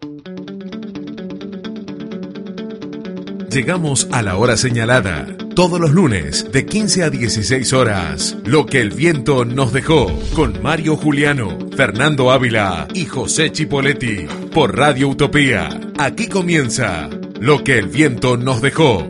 Llegamos a la hora señalada, todos los lunes de 15 a 16 horas. Lo que el viento nos dejó, con Mario Juliano, Fernando Ávila y José Chipoletti, por Radio Utopía. Aquí comienza Lo que el viento nos dejó.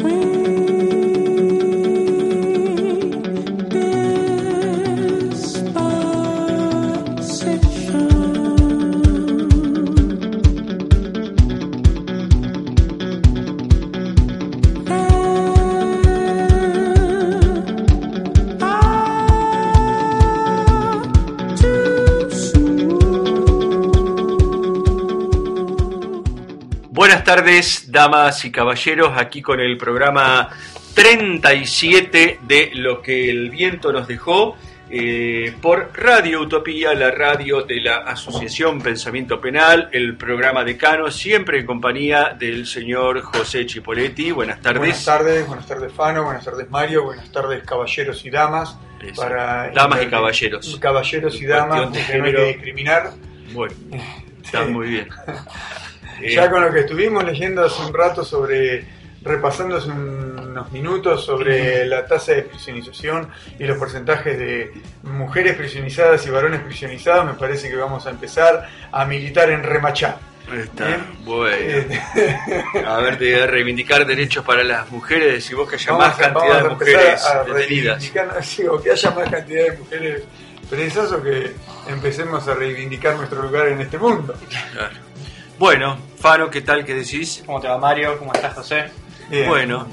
Buenas tardes, damas y caballeros, aquí con el programa 37 de Lo que el viento nos dejó, por Radio Utopía, la radio de la Asociación Pensamiento Penal, el programa Decano, siempre en compañía del señor José Chipoletti. Buenas tardes. Buenas tardes Fano, buenas tardes Mario, buenas tardes caballeros y damas. Damas y caballeros. Caballeros y damas, porque no hay que discriminar. Bueno, está muy bien. Ya con lo que estuvimos leyendo hace un rato repasando hace unos minutos sobre la tasa de prisionización y los porcentajes de mujeres prisionizadas y varones prisionizados, me parece que vamos a empezar a militar en Remachá. Está bueno. A ver, de reivindicar derechos para las mujeres, decís vos que haya más cantidad de mujeres detenidas. O que haya más cantidad de mujeres presas, o que empecemos a reivindicar nuestro lugar en este mundo. Claro. Bueno, Faro, ¿qué tal? ¿Qué decís? ¿Cómo te va, Mario? ¿Cómo estás, José? Bien. Bueno,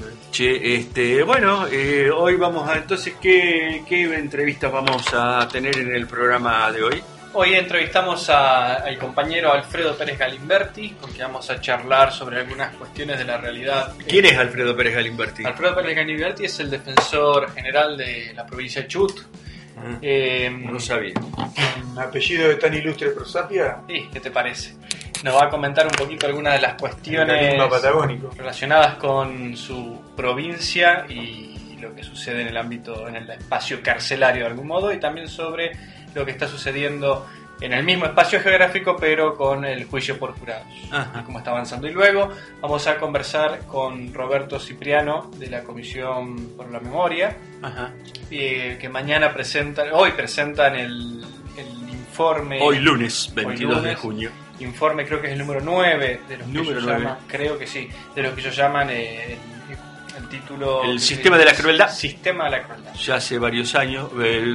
hoy vamos a... Entonces, ¿qué entrevistas vamos a tener en el programa de hoy? Hoy entrevistamos al compañero Alfredo Pérez Galimberti, con quien vamos a charlar sobre algunas cuestiones de la realidad. ¿Quién es Alfredo Pérez Galimberti? Alfredo Pérez Galimberti es el defensor general de la provincia de Chubut. No sabía. ¿Un apellido de tan ilustre prosapia? Sí, ¿qué te parece? Nos va a comentar un poquito algunas de las cuestiones relacionadas con su provincia y lo que sucede en el ámbito, en el espacio carcelario de algún modo, y también sobre lo que está sucediendo en el mismo espacio geográfico, pero con el juicio por jurados. Ajá. Y cómo está avanzando. Y luego vamos a conversar con Roberto Cipriano de la Comisión por la Memoria. Ajá. Que hoy presentan el informe. Hoy lunes, 22 de junio. Informe, creo que es el número 9 de los que ellos llaman, creo que sí, de los que ellos llaman el título... El sistema de la crueldad. Sistema de la crueldad. Ya hace varios años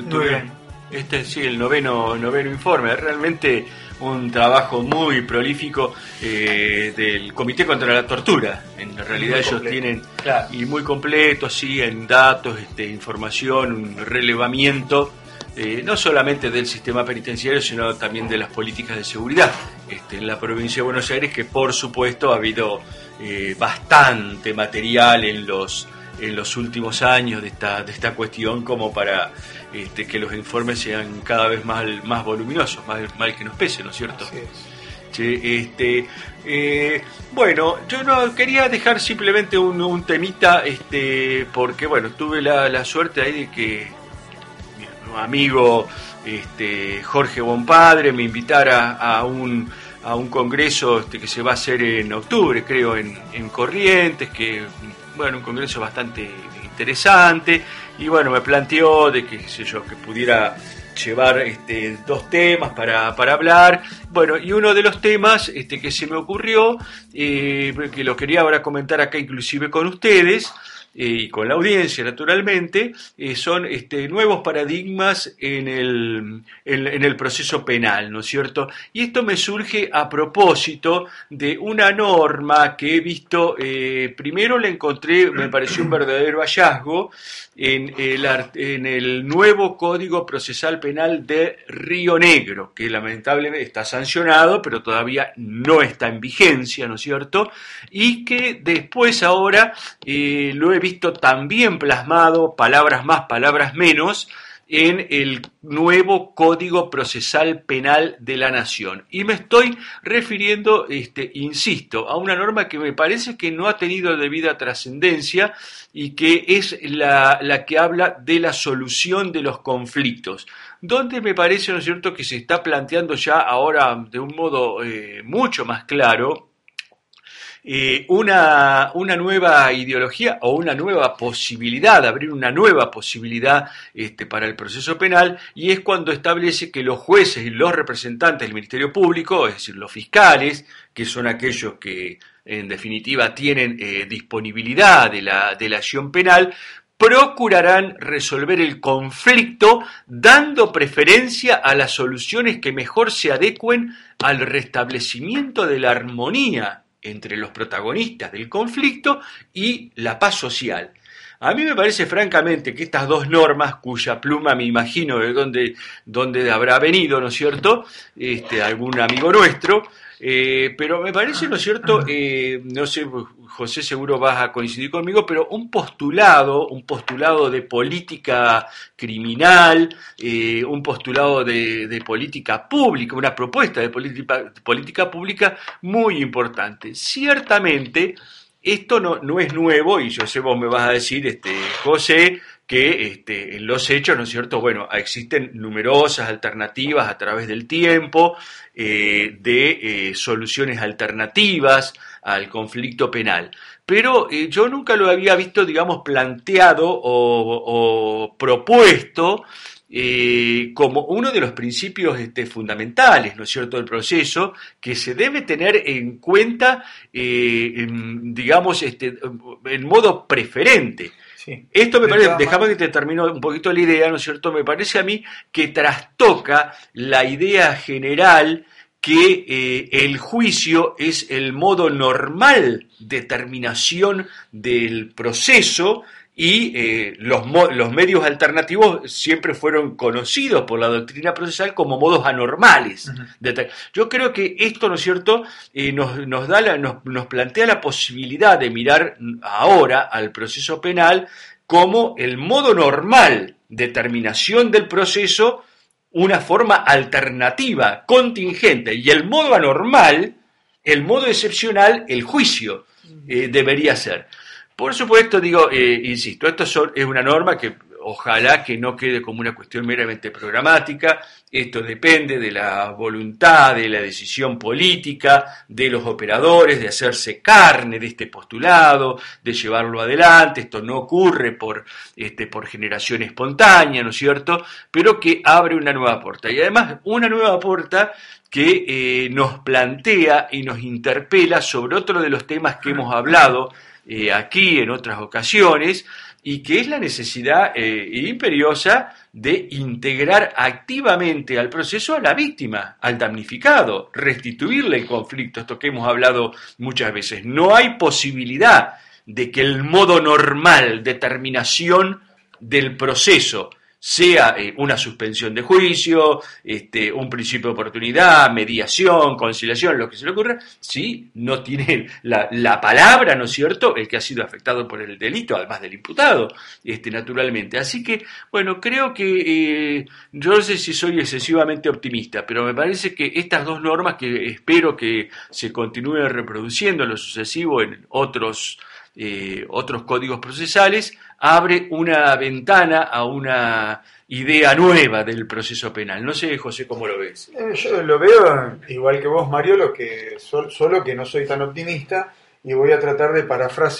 el noveno informe. Realmente un trabajo muy prolífico del Comité contra la Tortura. En realidad ellos tienen, claro, y muy completo, sí, en datos, información, un relevamiento, no solamente del sistema penitenciario, sino también de las políticas de seguridad en la provincia de Buenos Aires, que por supuesto ha habido bastante material en los últimos años de esta cuestión, como para que los informes sean cada vez más voluminosos, más mal que nos pese, ¿no es cierto? Así es. Bueno, yo no quería dejar simplemente un temita, porque bueno, tuve la suerte ahí de que mi amigo Jorge Bonpadre me invitara a un congreso que se va a hacer en octubre, creo, en Corrientes, que bueno, un congreso bastante interesante, y bueno, me planteó de que pudiera llevar dos temas para hablar. Bueno, y uno de los temas que se me ocurrió, que lo quería ahora comentar acá inclusive con ustedes, y con la audiencia naturalmente, son nuevos paradigmas en el proceso penal, ¿no es cierto? Y esto me surge a propósito de una norma que he visto, primero la encontré, me pareció un verdadero hallazgo, en el nuevo Código Procesal Penal de Río Negro, que lamentablemente está sancionado, pero todavía no está en vigencia, ¿no es cierto? Y que después ahora lo he visto también plasmado, palabras más, palabras menos, en el nuevo Código Procesal Penal de la Nación. Y me estoy refiriendo, insisto, a una norma que me parece que no ha tenido debida trascendencia y que es la que habla de la solución de los conflictos, donde me parece, ¿no es cierto?, que se está planteando ya ahora de un modo mucho más claro una nueva ideología o una nueva posibilidad, abrir una nueva posibilidad para el proceso penal, y es cuando establece que los jueces y los representantes del Ministerio Público, es decir, los fiscales, que son aquellos que en definitiva tienen disponibilidad de la acción penal, procurarán resolver el conflicto dando preferencia a las soluciones que mejor se adecuen al restablecimiento de la armonía entre los protagonistas del conflicto y la paz social. A mí me parece francamente que estas dos normas, cuya pluma me imagino de dónde habrá venido, ¿no es cierto?, algún amigo nuestro, pero me parece, ¿no es cierto?, no sé, José, seguro vas a coincidir conmigo, pero un postulado de política criminal, un postulado de política pública, una propuesta de política pública muy importante. Ciertamente, esto no es nuevo, y yo sé, vos me vas a decir, José, que en los hechos, ¿no es cierto?, bueno, existen numerosas alternativas a través del tiempo, de soluciones alternativas al conflicto penal. Pero yo nunca lo había visto, digamos, planteado o propuesto como uno de los principios fundamentales, ¿no es cierto?, del proceso, que se debe tener en cuenta, digamos, en modo preferente. Sí. Esto me parece, déjame que te termino un poquito la idea, ¿no es cierto?, me parece a mí que trastoca la idea general que el juicio es el modo normal de terminación del proceso, y los medios alternativos siempre fueron conocidos por la doctrina procesal como modos anormales. Uh-huh. Yo creo que esto, ¿no es cierto?, nos plantea la posibilidad de mirar ahora al proceso penal como el modo normal de terminación del proceso, una forma alternativa, contingente, y el modo anormal, el modo excepcional, el juicio debería ser. Por supuesto, digo, insisto, esto es una norma que ojalá que no quede como una cuestión meramente programática. Esto depende de la voluntad, de la decisión política, de los operadores, de hacerse carne de este postulado, de llevarlo adelante. Esto no ocurre por generación espontánea, ¿no es cierto?, pero que abre una nueva puerta. Y además, una nueva puerta que nos plantea y nos interpela sobre otro de los temas que hemos hablado aquí en otras ocasiones, y que es la necesidad imperiosa de integrar activamente al proceso a la víctima, al damnificado, restituirle el conflicto, esto que hemos hablado muchas veces. No hay posibilidad de que el modo normal de terminación del proceso sea una suspensión de juicio, un principio de oportunidad, mediación, conciliación, lo que se le ocurra, si no tiene la palabra, ¿no es cierto?, el que ha sido afectado por el delito, además del imputado, naturalmente. Así que, bueno, creo que yo no sé si soy excesivamente optimista, pero me parece que estas dos normas, que espero que se continúen reproduciendo en lo sucesivo en otros códigos procesales, abre una ventana a una idea nueva del proceso penal. No sé, José, ¿cómo lo ves? Yo lo veo igual que vos, Mario, solo que no soy tan optimista, y voy a tratar de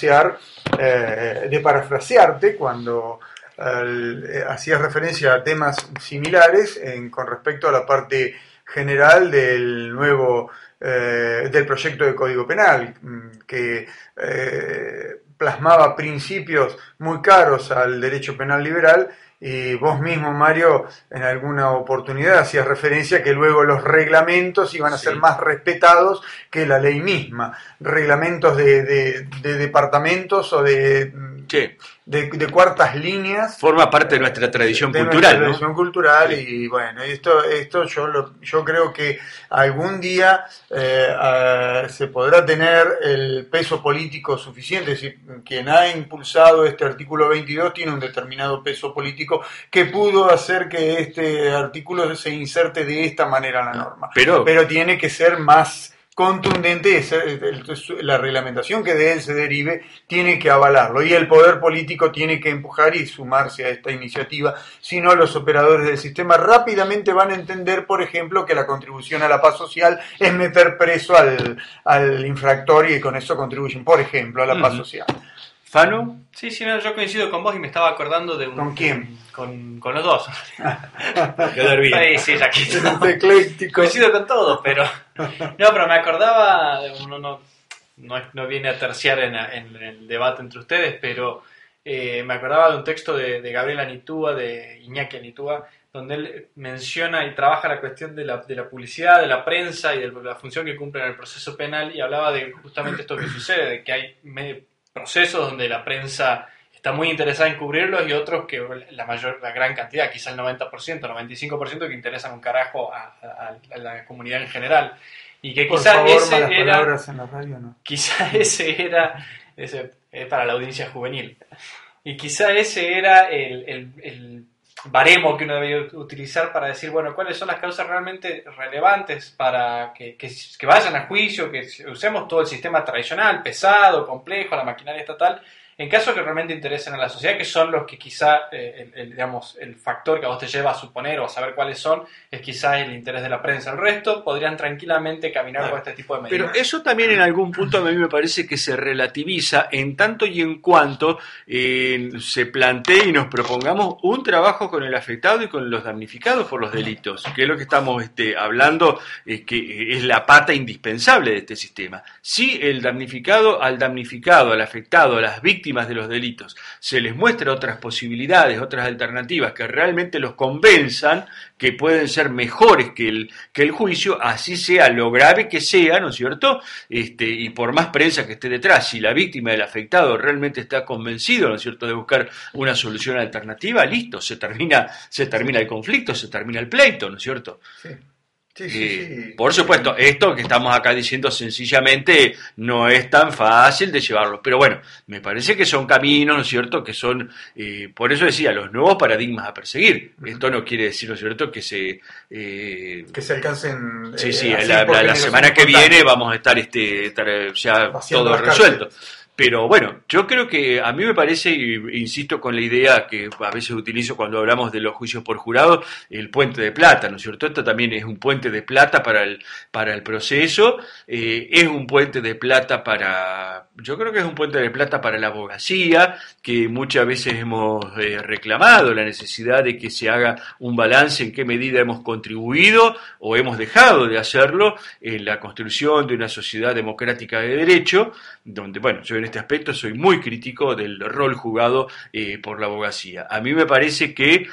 parafrasearte cuando hacías referencia a temas similares con respecto a la parte general del nuevo del proyecto de Código Penal, que plasmaba principios muy caros al derecho penal liberal, y vos mismo, Mario, en alguna oportunidad hacías referencia que luego los reglamentos iban a ser más respetados que la ley misma, reglamentos de departamentos o de de cuartas líneas. Forma parte de nuestra tradición cultural, ¿no? Tradición cultural, sí. Y bueno, esto yo creo que algún día se podrá tener el peso político suficiente. Es decir, quien ha impulsado este artículo 22 tiene un determinado peso político que pudo hacer que este artículo se inserte de esta manera en la norma. Pero tiene que ser más contundente, la reglamentación que de él se derive tiene que avalarlo, y el poder político tiene que empujar y sumarse a esta iniciativa. Si no, los operadores del sistema rápidamente van a entender, por ejemplo, que la contribución a la paz social es meter preso al infractor, y con eso contribuyen, por ejemplo, a la paz social. ¿Fano? Sí, no, yo coincido con vos y me estaba acordando de un... ¿Con quién? Con los dos. Quedar bien. Sí, aquí ecléctico. Coincido con todos, pero... No, pero me acordaba... No viene a terciar en el debate entre ustedes, pero me acordaba de un texto de Gabriel Anitúa, de Iñaki Anitúa, donde él menciona y trabaja la cuestión de la publicidad, de la prensa y de la función que cumple en el proceso penal, y hablaba de justamente esto que sucede, de que hay procesos donde la prensa está muy interesada en cubrirlos y otros que la gran cantidad, quizá el 90%, 95% que interesan un carajo a la comunidad en general. Y que quizá ese era... en la radio, ¿no? Quizá ese para la audiencia juvenil. Y quizá ese era el baremo que uno debería utilizar para decir, bueno, cuáles son las causas realmente relevantes para que vayan a juicio, que usemos todo el sistema tradicional, pesado, complejo, la maquinaria estatal, en casos que realmente interesen a la sociedad, que son los que quizá, el factor que a vos te lleva a suponer o a saber cuáles son, es quizá el interés de la prensa. El resto podrían tranquilamente caminar con este tipo de medidas. Pero eso también en algún punto a mí me parece que se relativiza en tanto y en cuanto se plantee y nos propongamos un trabajo con el afectado y con los damnificados por los delitos, que es lo que estamos hablando, que es la pata indispensable de este sistema. Si al damnificado, al afectado, a las víctimas de los delitos, se les muestra otras posibilidades, otras alternativas que realmente los convenzan que pueden ser mejores que el juicio, así sea lo grave que sea, ¿no es cierto? Y por más prensa que esté detrás, si la víctima del afectado realmente está convencido, ¿no es cierto?, de buscar una solución alternativa, listo, se termina el conflicto, se termina el pleito, ¿no es cierto? Sí. Sí. Por supuesto, esto que estamos acá diciendo sencillamente no es tan fácil de llevarlo, pero bueno, me parece que son caminos, ¿no es cierto?, que son, por eso decía, los nuevos paradigmas a perseguir. Esto no quiere decir, ¿no es cierto?, que se alcancen... Sí, la semana que viene vamos a estar ya todo resuelto. Pero bueno, yo creo que a mí me parece, y insisto con la idea que a veces utilizo cuando hablamos de los juicios por jurado, el puente de plata, ¿no es cierto? Esto también es un puente de plata para el proceso, es un puente de plata yo creo que es un puente de plata para la abogacía, que muchas veces hemos reclamado la necesidad de que se haga un balance en qué medida hemos contribuido o hemos dejado de hacerlo en la construcción de una sociedad democrática de derecho, donde, bueno, yo en este aspecto soy muy crítico del rol jugado por la abogacía. A mí me parece que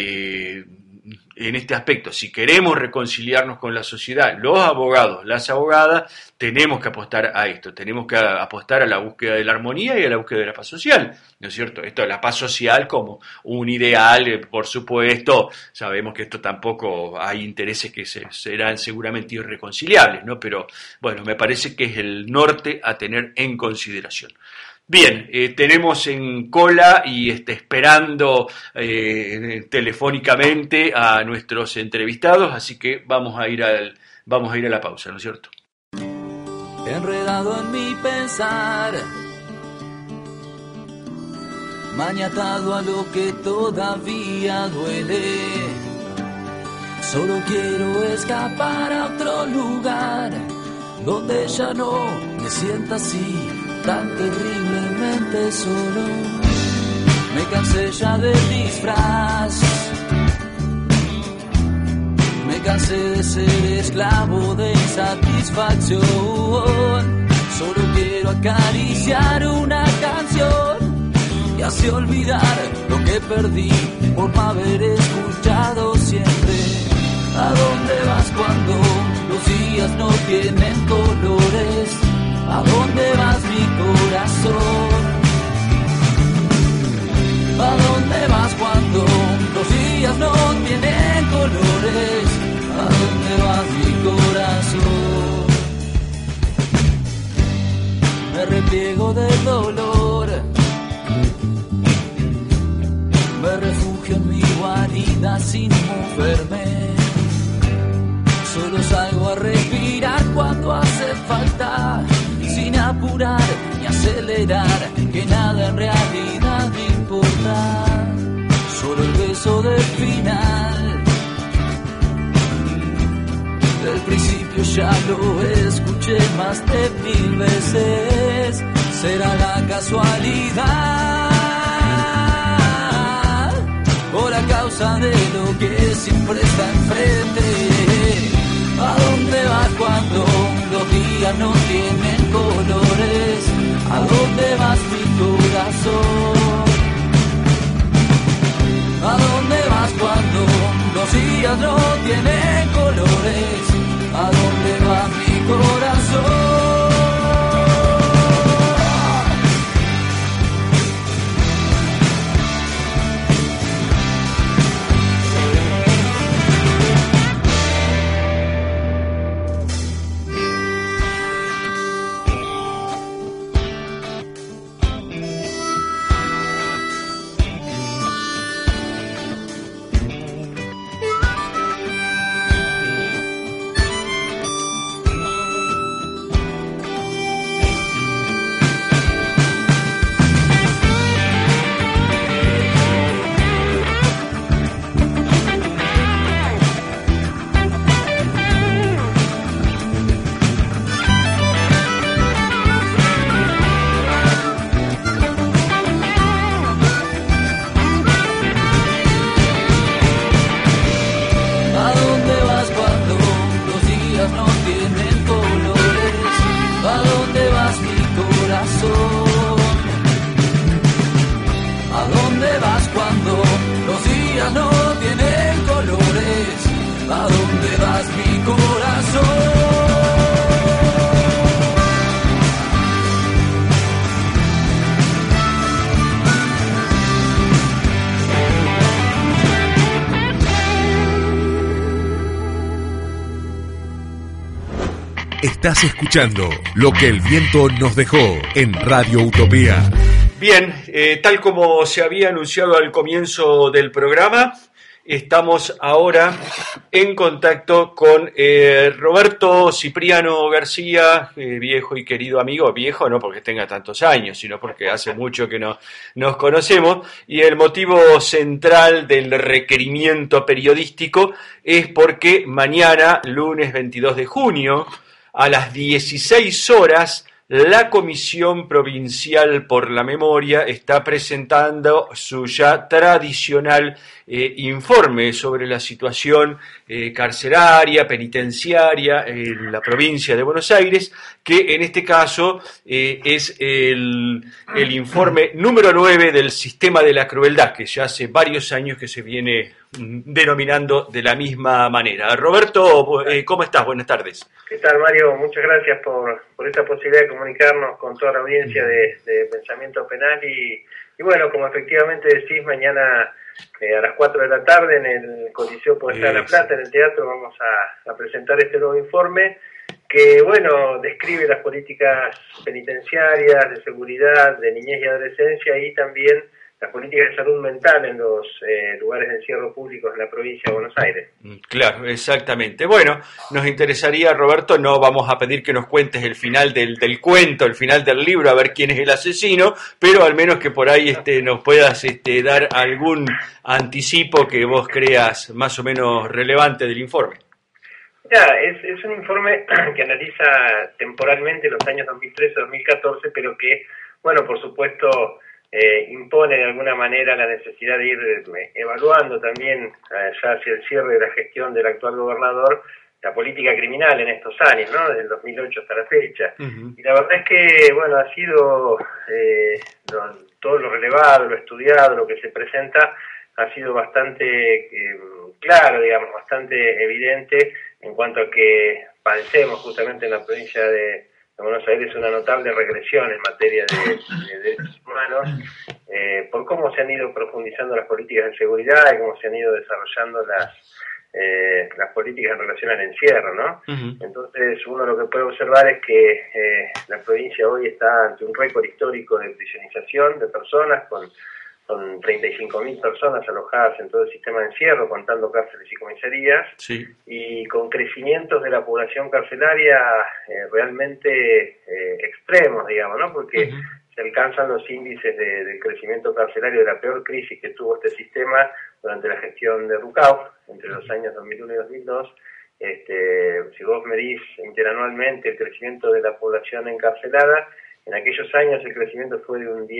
en este aspecto, si queremos reconciliarnos con la sociedad, los abogados, las abogadas, tenemos que apostar a esto, tenemos que apostar a la búsqueda de la armonía y a la búsqueda de la paz social, ¿no es cierto? Esto de la paz social como un ideal, por supuesto, sabemos que esto tampoco hay intereses que serán seguramente irreconciliables, ¿no? Pero bueno, me parece que es el norte a tener en consideración. Bien, tenemos en cola y esperando telefónicamente a nuestros entrevistados, así que vamos a ir a la pausa, ¿no es cierto? Enredado en mi pensar, maniatado a lo que todavía duele. Solo quiero escapar a otro lugar donde ya no me sienta así, tan terriblemente solo. Me cansé ya del disfraz, me cansé de ser esclavo de insatisfacción. Solo quiero acariciar una canción y así olvidar lo que perdí por no haber escuchado siempre. ¿A dónde vas cuando los días no tienen colores? ¿A dónde vas mi corazón? repliego del dolor. Me refugio en mi guarida sin moverme. Solo salgo a respirar cuando hace falta, sin apurar ni acelerar, que nada en realidad me importa. Solo el beso del final. Del principio ya lo escuché más de 1000 veces. Será la casualidad o la causa de lo que siempre está enfrente. ¿A dónde vas cuando los días no tienen colores? ¿A dónde vas mi corazón? ¿A dónde vas cuando los días no tienen colores? ¿A dónde va mi corazón? Estás escuchando Lo que el viento nos dejó en Radio Utopía. Bien, tal como se había anunciado al comienzo del programa, estamos ahora en contacto con Roberto Cipriano García, viejo y querido amigo, viejo no porque tenga tantos años, sino porque hace mucho que nos conocemos, y el motivo central del requerimiento periodístico es porque mañana, lunes 22 de junio, a las 16 horas, la Comisión Provincial por la Memoria está presentando su ya tradicional informe sobre la situación carceraria, penitenciaria en la provincia de Buenos Aires, que en este caso es el informe número 9 del sistema de la crueldad, que ya hace varios años que se viene denominando de la misma manera. Roberto, ¿cómo estás? Buenas tardes. ¿Qué tal, Mario? Muchas gracias por esta posibilidad de comunicarnos con toda la audiencia de Pensamiento Penal y bueno, como efectivamente decís, mañana a las 4 de la tarde en el Coliseo Podestá de La Plata, en el teatro, vamos a presentar este nuevo informe que, bueno, describe las políticas penitenciarias, de seguridad, de niñez y adolescencia y también las políticas de salud mental en los lugares de encierro públicos en la provincia de Buenos Aires. Claro, exactamente. Bueno, nos interesaría, Roberto, no vamos a pedir que nos cuentes el final del cuento, el final del libro, a ver quién es el asesino, pero al menos que por ahí nos puedas dar algún anticipo que vos creas más o menos relevante del informe. Ya, es un informe que analiza temporalmente los años 2013-2014, pero que, bueno, por supuesto, impone de alguna manera la necesidad de ir evaluando también, ya hacia el cierre de la gestión del actual gobernador, la política criminal en estos años, ¿no? Desde el 2008 hasta la fecha. Uh-huh. Y la verdad es que, bueno, ha sido todo lo relevado, lo estudiado, lo que se presenta, ha sido bastante claro, digamos, bastante evidente en cuanto a que padecemos justamente en la provincia de Buenos Aires una notable regresión en materia de derechos humanos, por cómo se han ido profundizando las políticas de seguridad y cómo se han ido desarrollando las políticas en relación al encierro, ¿no? Uh-huh. Entonces uno lo que puede observar es que la provincia hoy está ante un récord histórico de prisionización de personas, con 35.000 personas alojadas en todo el sistema de encierro, contando cárceles y comisarías, sí, y con crecimientos de la población carcelaria realmente extremos, digamos, ¿no? Porque uh-huh, se alcanzan los índices del crecimiento carcelario de la peor crisis que tuvo este sistema durante la gestión de Rucauf, entre los años 2001 y 2002. Si vos medís interanualmente el crecimiento de la población encarcelada, en aquellos años el crecimiento fue de un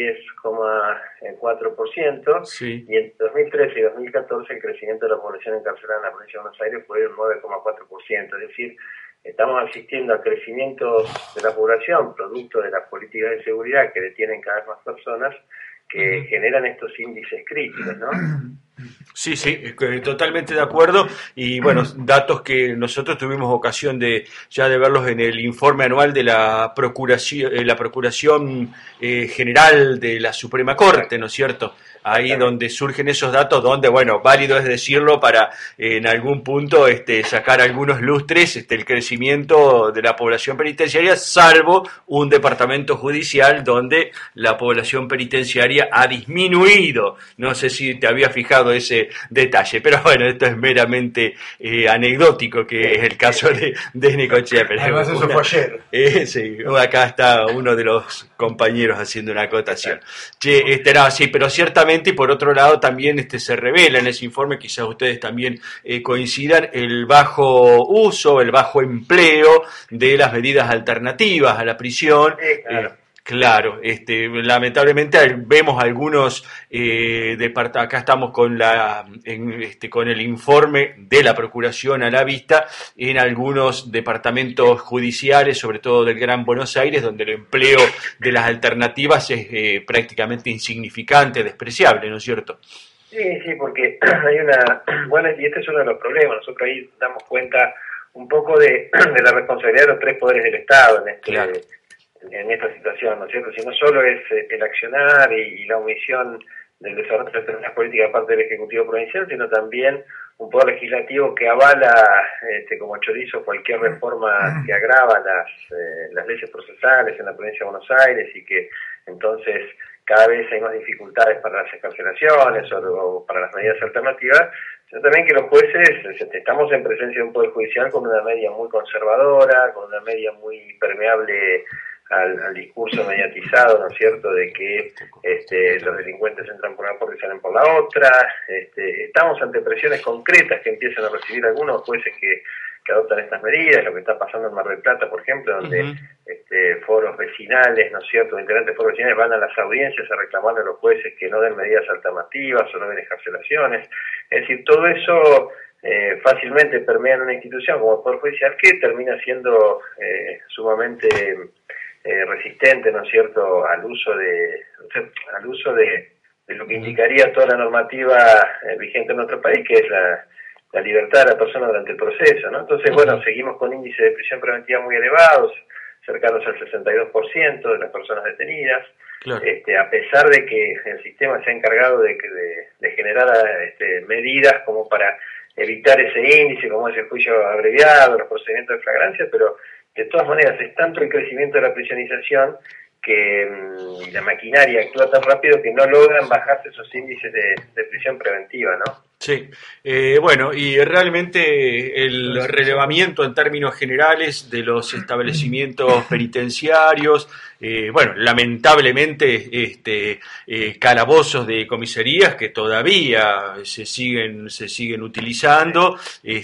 10,4%, sí, y en 2013 y 2014 el crecimiento de la población encarcelada en la provincia de Buenos Aires fue de un 9,4%. Es decir, estamos asistiendo a crecimientos de la población, producto de las políticas de seguridad que detienen cada vez más personas, que generan estos índices críticos, ¿no? Sí, totalmente de acuerdo, y bueno, datos que nosotros tuvimos ocasión de verlos en el informe anual de la Procuración General de la Suprema Corte, ¿no es cierto? Ahí donde surgen esos datos, donde, bueno, válido es decirlo para en algún punto sacar algunos lustres el crecimiento de la población penitenciaria, salvo un departamento judicial donde la población penitenciaria ha disminuido. No sé si te había fijado ese detalle, pero bueno, esto es meramente anecdótico, que es el caso de Necochea. Además eso fue ayer. Sí, acá está uno de los compañeros haciendo una acotación. Sí, pero ciertamente, y por otro lado también se revela en ese informe, quizás ustedes también coincidan, el bajo uso, el bajo empleo de las medidas alternativas a la prisión. Claro, lamentablemente vemos algunos acá estamos con con el informe de la Procuración a la vista, en algunos departamentos judiciales, sobre todo del Gran Buenos Aires, donde el empleo de las alternativas es prácticamente insignificante, despreciable, ¿no es cierto? Sí, porque hay y este es uno de los problemas. Nosotros ahí damos cuenta un poco de la responsabilidad de los tres poderes del Estado Claro. En esta situación, ¿no es cierto? Si no solo es el accionar y la omisión del desarrollo de determinadas políticas parte del Ejecutivo Provincial, sino también un poder legislativo que avala como chorizo cualquier reforma que agrava las leyes procesales en la provincia de Buenos Aires, y que entonces cada vez hay más dificultades para las excarcelaciones o para las medidas alternativas, sino también que los jueces, estamos en presencia de un poder judicial con una media muy conservadora, con una media muy permeable al discurso mediatizado, ¿no es cierto?, de que los delincuentes entran por una puerta y salen por la otra. Estamos ante presiones concretas que empiezan a recibir algunos jueces que adoptan estas medidas, lo que está pasando en Mar del Plata, por ejemplo, donde foros vecinales, ¿no es cierto?, integrantes de foros vecinales van a las audiencias a reclamarle a los jueces que no den medidas alternativas o no den excarcelaciones. Es decir, todo eso fácilmente permea en una institución como el Poder Judicial, que termina siendo sumamente resistente, ¿no es cierto?, al uso de lo que indicaría toda la normativa vigente en nuestro país, que es la libertad de la persona durante el proceso, ¿no? Entonces, bueno, seguimos con índices de prisión preventiva muy elevados, cercanos al 62% de las personas detenidas. Claro. A pesar de que el sistema se ha encargado de generar medidas como para evitar ese índice, como es el juicio abreviado, los procedimientos de flagrancia, pero de todas maneras es tanto el crecimiento de la prisionización que la maquinaria actúa tan rápido que no logran bajarse esos índices de prisión preventiva, ¿no? Sí, bueno, y realmente el relevamiento en términos generales de los establecimientos penitenciarios, bueno, lamentablemente calabozos de comisarías que todavía se siguen utilizando,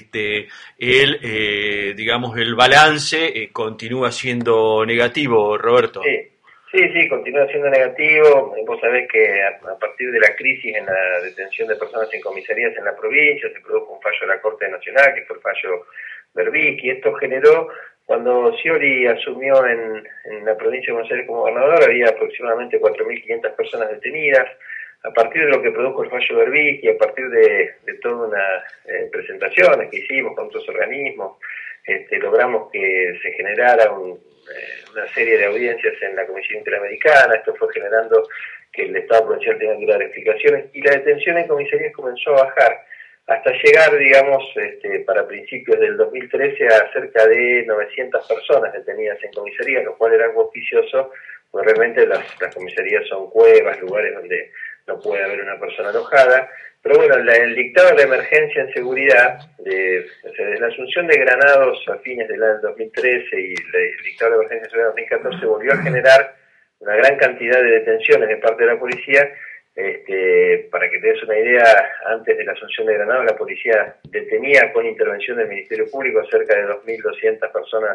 digamos, el balance continúa siendo negativo, Roberto. Sí, continúa siendo negativo. Vos sabés que a partir de la crisis en la detención de personas en comisarías en la provincia se produjo un fallo de la Corte Nacional, que fue el fallo Berbisky, y esto generó, cuando Scioli asumió en la provincia de Buenos Aires como gobernador, había aproximadamente 4.500 personas detenidas. A partir de lo que produjo el fallo Berbisky, a partir de todas unas presentaciones que hicimos con otros organismos, logramos que se generara una serie de audiencias en la Comisión Interamericana. Esto fue generando que el Estado provincial tenga que dar explicaciones, y la detención en comisarías comenzó a bajar. hasta llegar, digamos, para principios del 2013 a cerca de 900 personas detenidas en comisaría, lo cual era algo oficioso, pues realmente las comisarías son cuevas, lugares donde no puede haber una persona alojada. Pero bueno, el dictado de la emergencia en seguridad, desde la asunción de Granados a fines del año 2013 y el dictado de la emergencia en seguridad 2014 volvió a generar una gran cantidad de detenciones de parte de la policía. Para que te des una idea, antes de la asunción de Granados, la policía detenía con intervención del Ministerio Público cerca de 2.200 personas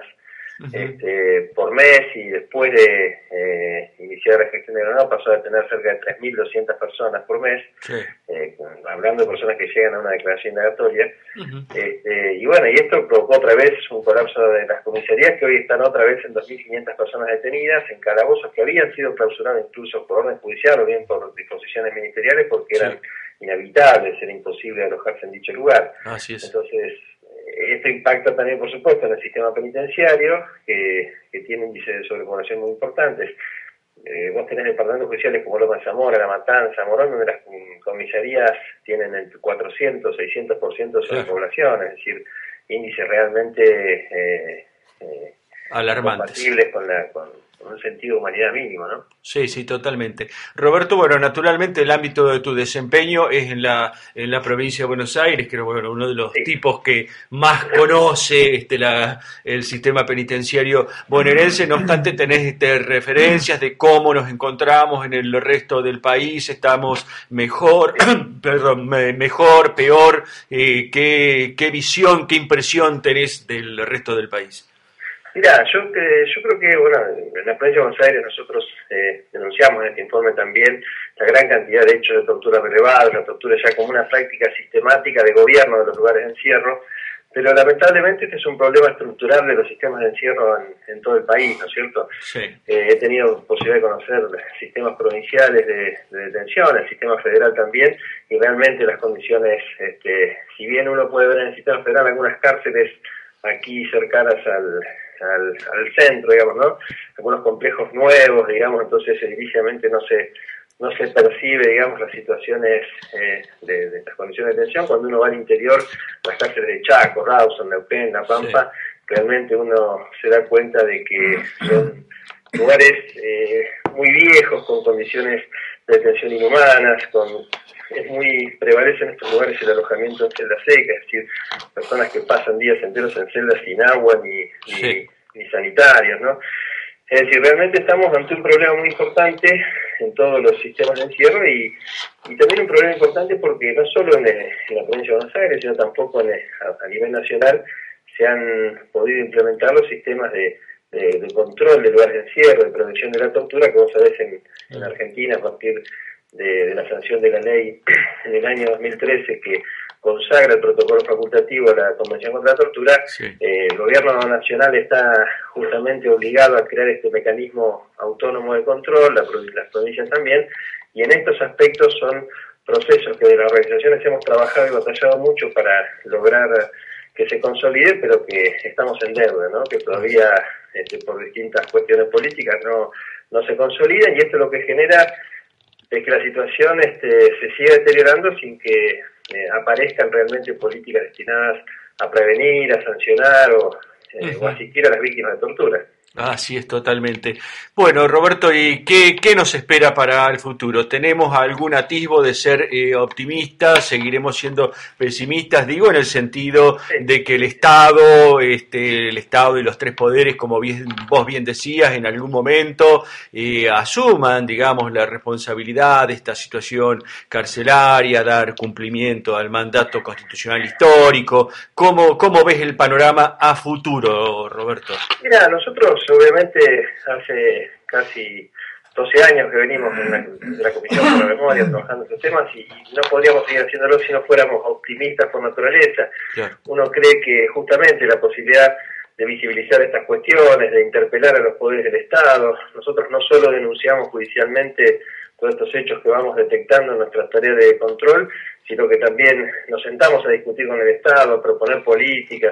por mes, y después de iniciar la gestión de Granados pasó a tener cerca de 3.200 personas por mes, hablando de personas que llegan a una declaración indagatoria. Y bueno, y esto provocó otra vez un colapso de las comisarías, que hoy están otra vez en 2.500 personas detenidas en calabozos que habían sido clausurados incluso por orden judicial o bien por disposiciones ministeriales, porque eran inhabitables, era imposible alojarse en dicho lugar. Así es. Entonces, esto impacta también, por supuesto, en el sistema penitenciario, que tiene índices de sobrepoblación muy importantes. Vos tenés departamentos judiciales como Loma de Zamora, La Matanza, Morón, donde las comisarías tienen entre 400 y 600% de sobrepoblación, es decir, índices realmente alarmantes, compatibles con un sentido de humanidad mínimo, ¿no? Sí, totalmente. Roberto, bueno, naturalmente el ámbito de tu desempeño es en la provincia de Buenos Aires, creo, bueno, uno de los tipos que más conoce el sistema penitenciario bonaerense. No obstante, tenés referencias de cómo nos encontramos en el resto del país, estamos mejor, mejor, peor, qué visión, qué impresión tenés del resto del país. Mirá, yo creo que, bueno, en la provincia de Buenos Aires nosotros denunciamos en este informe también la gran cantidad de hechos de tortura relevados, la tortura ya como una práctica sistemática de gobierno de los lugares de encierro, pero lamentablemente este es un problema estructural de los sistemas de encierro en todo el país, ¿no es cierto? Sí. He tenido posibilidad de conocer sistemas provinciales de detención, el sistema federal también, y realmente las condiciones, si bien uno puede ver en el sistema federal algunas cárceles aquí cercanas al centro, digamos, ¿no? Algunos complejos nuevos, digamos, entonces ediliciamente no se percibe, digamos, las situaciones de las condiciones de detención. Cuando uno va al interior, las cárceles de Chaco, Rawson, Neuquén, La Pampa, realmente uno se da cuenta de que son lugares muy viejos, con condiciones de detención inhumanas, prevalece en estos lugares el alojamiento en celdas secas, es decir, personas que pasan días enteros en celdas sin agua ni sanitarios, ¿no? Es decir, realmente estamos ante un problema muy importante en todos los sistemas de encierro y también un problema importante porque no solo en la provincia de Buenos Aires, sino tampoco a nivel nacional se han podido implementar los sistemas de control de lugares de encierro, de prevención de la tortura, que vos sabés en Argentina, a partir de la sanción de la ley en el año 2013 que consagra el protocolo facultativo a la Convención contra la Tortura, el gobierno nacional está justamente obligado a crear este mecanismo autónomo de control, las provincias también, y en estos aspectos son procesos que de las organizaciones hemos trabajado y batallado mucho para lograr que se consolide, pero que estamos en deuda, ¿no? Que todavía por distintas cuestiones políticas no se consolidan, y esto lo que genera es que la situación se siga deteriorando sin que aparezcan realmente políticas destinadas a prevenir, a sancionar o asistir a las víctimas de tortura. Así es, totalmente. Bueno, Roberto, ¿y qué nos espera para el futuro? ¿Tenemos algún atisbo de ser optimistas? ¿Seguiremos siendo pesimistas? Digo, en el sentido de que el Estado y los tres poderes, como vos bien decías, en algún momento asuman, digamos, la responsabilidad de esta situación carcelaria, dar cumplimiento al mandato constitucional histórico. ¿Cómo ves el panorama a futuro, Roberto? Mira, nosotros obviamente hace casi 12 años que venimos en la Comisión de la Memoria trabajando en estos temas y no podríamos seguir haciéndolo si no fuéramos optimistas por naturaleza. Claro. Uno cree que justamente la posibilidad de visibilizar estas cuestiones, de interpelar a los poderes del Estado, nosotros no solo denunciamos judicialmente todos estos hechos que vamos detectando en nuestras tareas de control, sino que también nos sentamos a discutir con el Estado, a proponer políticas,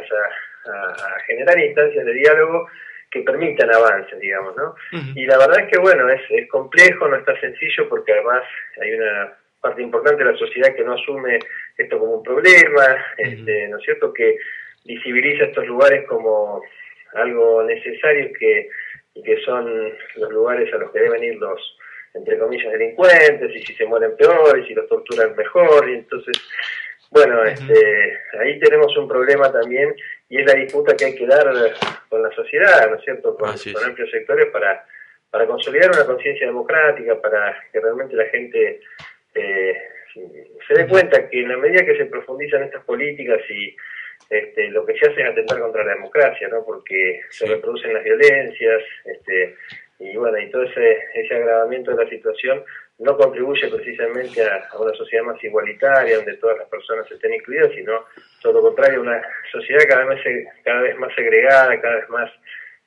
a generar instancias de diálogo que permitan avances, digamos, ¿no? Y la verdad es que, bueno, es complejo, no está sencillo, porque además hay una parte importante de la sociedad que no asume esto como un problema, ¿no es cierto?, que visibiliza estos lugares como algo necesario y que son los lugares a los que deben ir los, entre comillas, delincuentes, y si se mueren peor, y si los torturan mejor, y entonces, bueno, ahí tenemos un problema también, y es la disputa que hay que dar con la sociedad, ¿no es cierto?, con amplios sectores para consolidar una conciencia democrática, para que realmente la gente se dé cuenta que en la medida que se profundizan estas políticas y lo que se hace es atentar contra la democracia, ¿no? Porque se reproducen las violencias, y bueno, y todo ese agravamiento de la situación no contribuye precisamente a una sociedad más igualitaria, donde todas las personas estén incluidas, sino todo lo contrario, una sociedad cada vez más segregada, cada vez más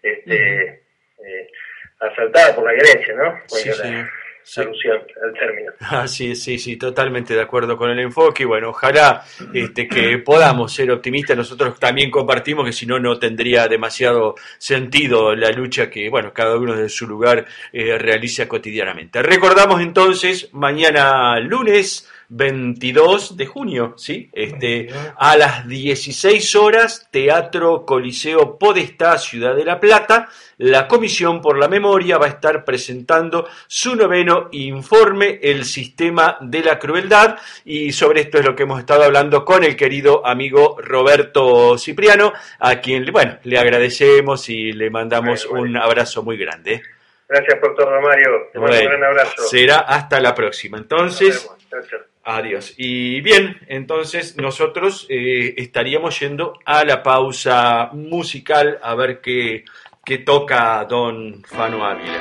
asaltada por la violencia, ¿no? Solución al término. Sí, totalmente de acuerdo con el enfoque, y bueno, ojalá que podamos ser optimistas. Nosotros también compartimos que si no, no tendría demasiado sentido la lucha que, bueno, cada uno de su lugar realiza cotidianamente. Recordamos entonces, mañana lunes 22 de junio, ¿sí? A las 16 horas, Teatro Coliseo Podestá, Ciudad de La Plata, la Comisión por la Memoria va a estar presentando su 9º informe, El Sistema de la Crueldad, y sobre esto es lo que hemos estado hablando con el querido amigo Roberto Cipriano, a quien, bueno, le agradecemos y le mandamos un abrazo muy grande. Gracias por todo, Mario. Te mando un gran abrazo. Será hasta la próxima. Entonces, adiós. Y bien, entonces nosotros estaríamos yendo a la pausa musical a ver qué toca don Fano Ávila.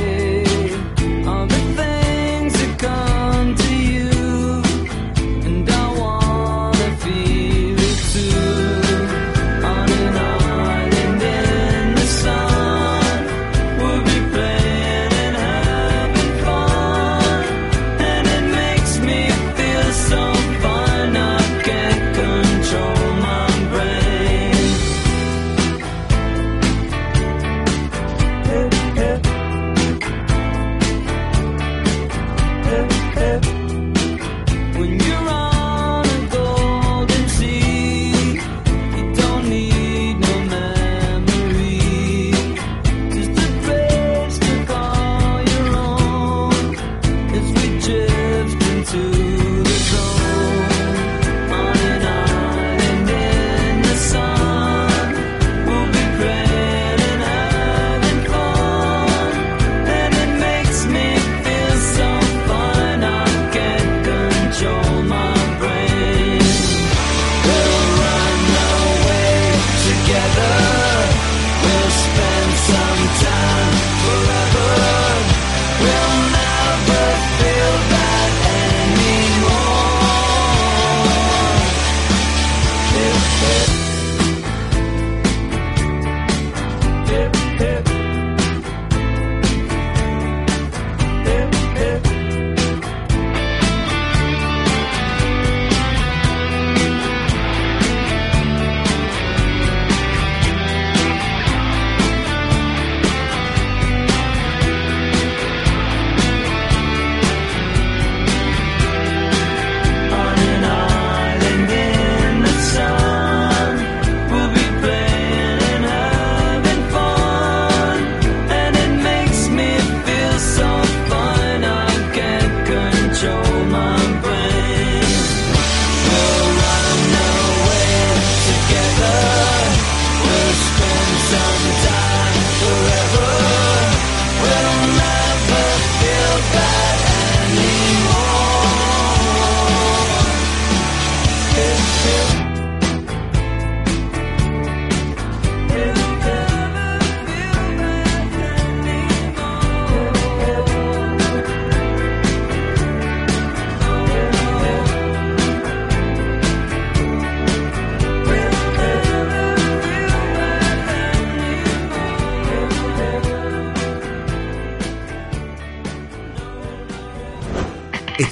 And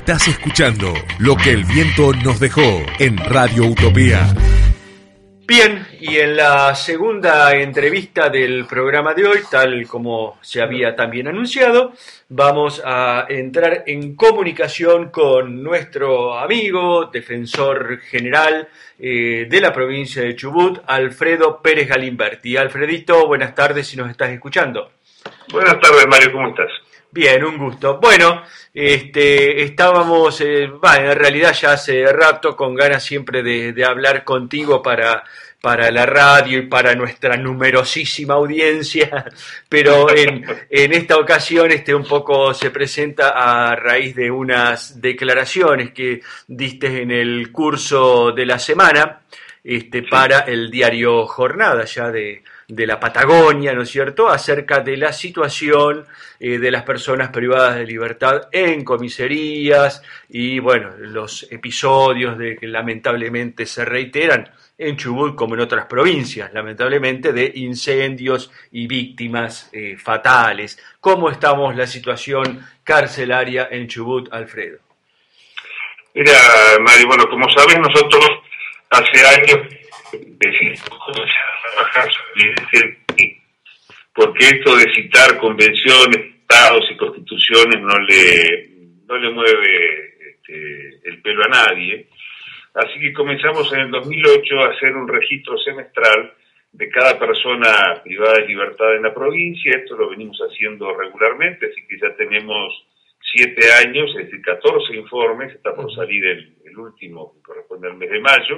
Estás escuchando Lo que el viento nos dejó en Radio Utopía. Bien, y en la segunda entrevista del programa de hoy, tal como se había también anunciado, vamos a entrar en comunicación con nuestro amigo, defensor general de la provincia de Chubut, Alfredo Pérez Galimberti. Alfredito, buenas tardes si nos estás escuchando. Buenas tardes, Mario, ¿cómo estás? Bien, un gusto. Bueno, estábamos, en realidad ya hace rato con ganas siempre de hablar contigo para la radio y para nuestra numerosísima audiencia, pero en esta ocasión un poco se presenta a raíz de unas declaraciones que diste en el curso de la semana para el diario Jornada, ya de la Patagonia, ¿no es cierto?, acerca de la situación de las personas privadas de libertad en comisarías y, bueno, los episodios de que lamentablemente se reiteran en Chubut como en otras provincias, lamentablemente, de incendios y víctimas fatales. ¿Cómo estamos la situación carcelaria en Chubut, Alfredo? Mira, Mario, bueno, como sabes, nosotros hace años decidimos trabajar sobre porque esto de citar convenciones, estados y constituciones no le mueve el pelo a nadie. Así que comenzamos en el 2008 a hacer un registro semestral de cada persona privada de libertad en la provincia. Esto lo venimos haciendo regularmente, así que ya tenemos 7 años, es decir, 14 informes, está por salir el último, que corresponde al mes de mayo,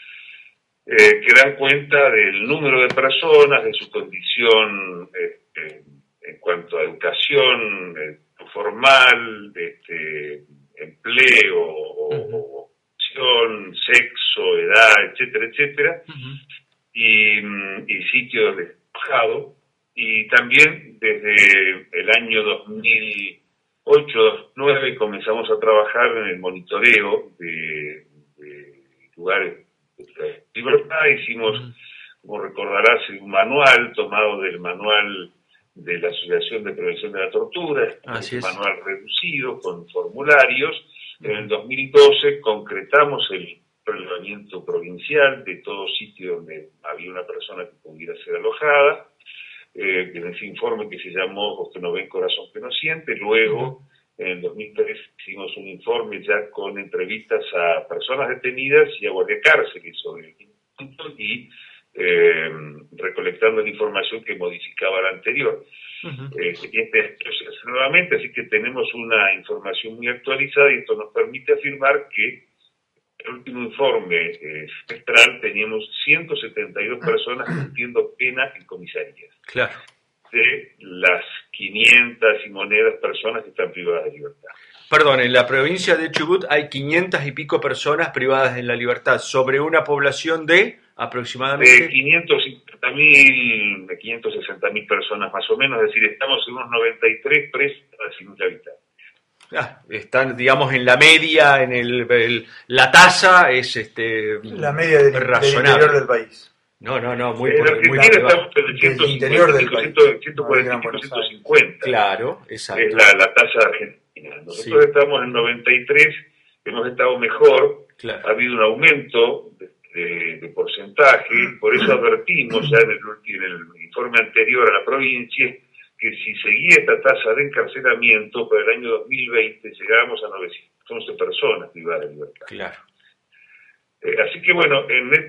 que dan cuenta del número de personas, de su condición en cuanto a educación formal, empleo o sexo, edad, etcétera, etcétera, y sitios de alojado, y también desde el año 2008-2009 comenzamos a trabajar en el monitoreo de lugares de libertad. Hicimos, como recordarás, un manual tomado del manual de la Asociación de Prevención de la Tortura, un manual reducido con formularios. En el 2012 concretamos el relevamiento provincial de todo sitio donde había una persona que pudiera ser alojada, en ese informe que se llamó Ojos que no ven, corazón que no siente. Luego, en el 2003, hicimos un informe ya con entrevistas a personas detenidas y a guardiacárceles sobre el punto y recolectando la información que modificaba la anterior. Nuevamente, así que tenemos una información muy actualizada y esto nos permite afirmar que el último informe semestral teníamos 172 personas cumpliendo pena en comisarías. Claro. De las 500 y monedas personas que están privadas de libertad. Perdón, en la provincia de Chubut hay 500 y pico personas privadas de la libertad sobre una población de aproximadamente 550.000, 560.000 personas más o menos, es decir, estamos en unos 93 presos cada 100.000 habitantes. Están, digamos, en la media, en la tasa es la media del interior del país. No, muy por Argentina estamos en el interior del país. 145-150. Claro, exacto. Es la tasa argentina. Nosotros estamos en 93, hemos estado mejor, claro. Ha habido un aumento de porcentaje, por eso advertimos ya en el informe anterior a la provincia que si seguía esta tasa de encarcelamiento para el año 2020 llegábamos a 911 personas privadas de libertad. Claro. Así que bueno,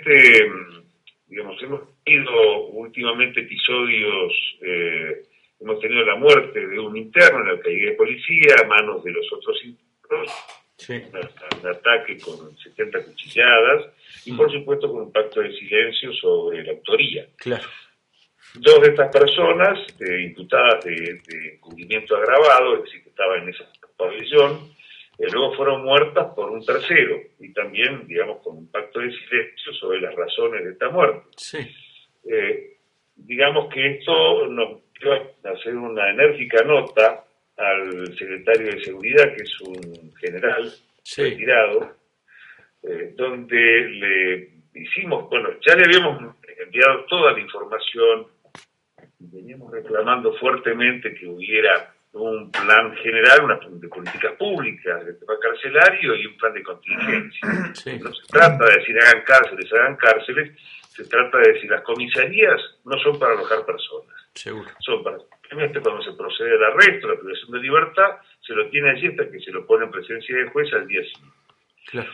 hemos tenido últimamente episodios, hemos tenido la muerte de un interno en la alcaldía de policía a manos de los otros internos, un ataque con 70 cuchilladas y por supuesto con un pacto de silencio sobre la autoría. Claro. 2 de estas personas imputadas de encubrimiento agravado, es decir, que estaban en esa pabellón, luego fueron muertas por un tercero y también, digamos, con un pacto de silencio sobre las razones de esta muerte. Sí. Digamos que esto nos lleva a hacer una enérgica nota al secretario de Seguridad, que es un general retirado, donde le hicimos, ya le habíamos enviado toda la información, veníamos reclamando fuertemente que hubiera un plan general, una de políticas públicas del tema carcelario y un plan de contingencia. Sí. No se trata de decir hagan cárceles, se trata de decir las comisarías no son para alojar personas. Seguro. Son para, simplemente cuando se procede al arresto, la privación de libertad, se lo tiene allí hasta que se lo pone en presencia del juez al día siguiente. Claro.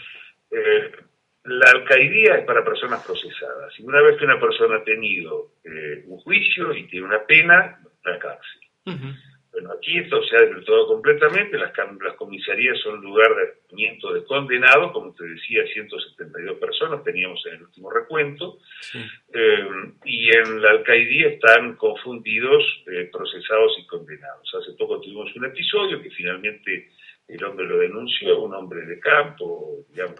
La alcaidía es para personas procesadas. Y una vez que una persona ha tenido un juicio y tiene una pena, la cárcel. Uh-huh. Bueno, aquí esto se ha desvirtuado completamente, las comisarías son lugar de alojamiento de condenados, como te decía, 172 personas teníamos en el último recuento, sí. Y en la alcaidía están confundidos procesados y condenados. Hace poco tuvimos un episodio que finalmente el hombre lo denunció, un hombre de campo, digamos,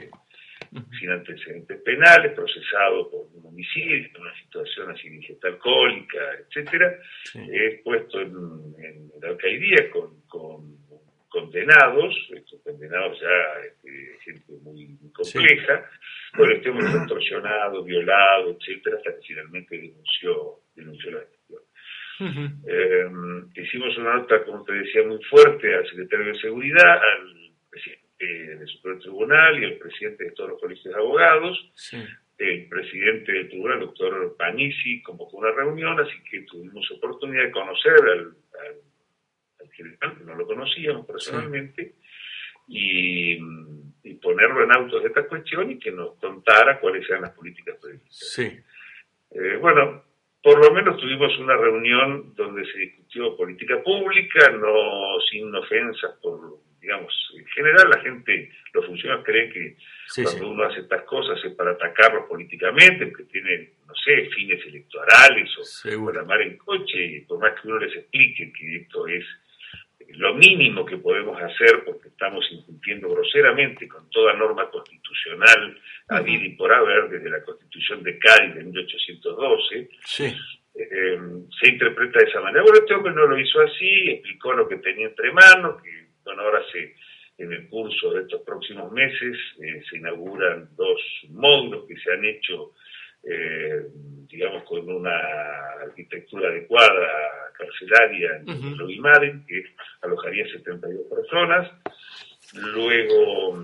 sin antecedentes penales, procesado por un homicidio, en una situación así de ingesta alcohólica, etcétera, sí. Puesto en la alcaidía con condenados, estos condenados ya gente muy compleja, sí. Bueno, este hombre fue extorsionado, violado, etcétera, hasta que finalmente denunció la cuestión. Uh-huh. Hicimos una nota, como te decía, muy fuerte al secretario de Seguridad, al presidente del Supremo Tribunal y el presidente de todos los colegios de abogados. Sí. El presidente del tribunal, el doctor Panici, convocó una reunión, así que tuvimos oportunidad de conocer al general, que no lo conocíamos personalmente, sí. y ponerlo en autos de esta cuestión y que nos contara cuáles eran las políticas previstas. Sí. Bueno, por lo menos tuvimos una reunión donde se discutió política pública, no sin ofensas por... Digamos, en general la gente, los funcionarios creen que cuando uno hace estas cosas es para atacarlos políticamente, porque tienen, no sé, fines electorales o para amar en coche, y por más que uno les explique que esto es lo mínimo que podemos hacer porque estamos incumpliendo groseramente con toda norma constitucional habida y por haber, desde la Constitución de Cádiz de 1812, sí. Se interpreta de esa manera. Bueno, este hombre no lo hizo así, explicó lo que tenía entre manos, que bueno, ahora en el curso de estos próximos meses se inauguran 2 módulos que se han hecho, digamos, con una arquitectura adecuada carcelaria en Loguimaren, que alojaría 72 personas. Luego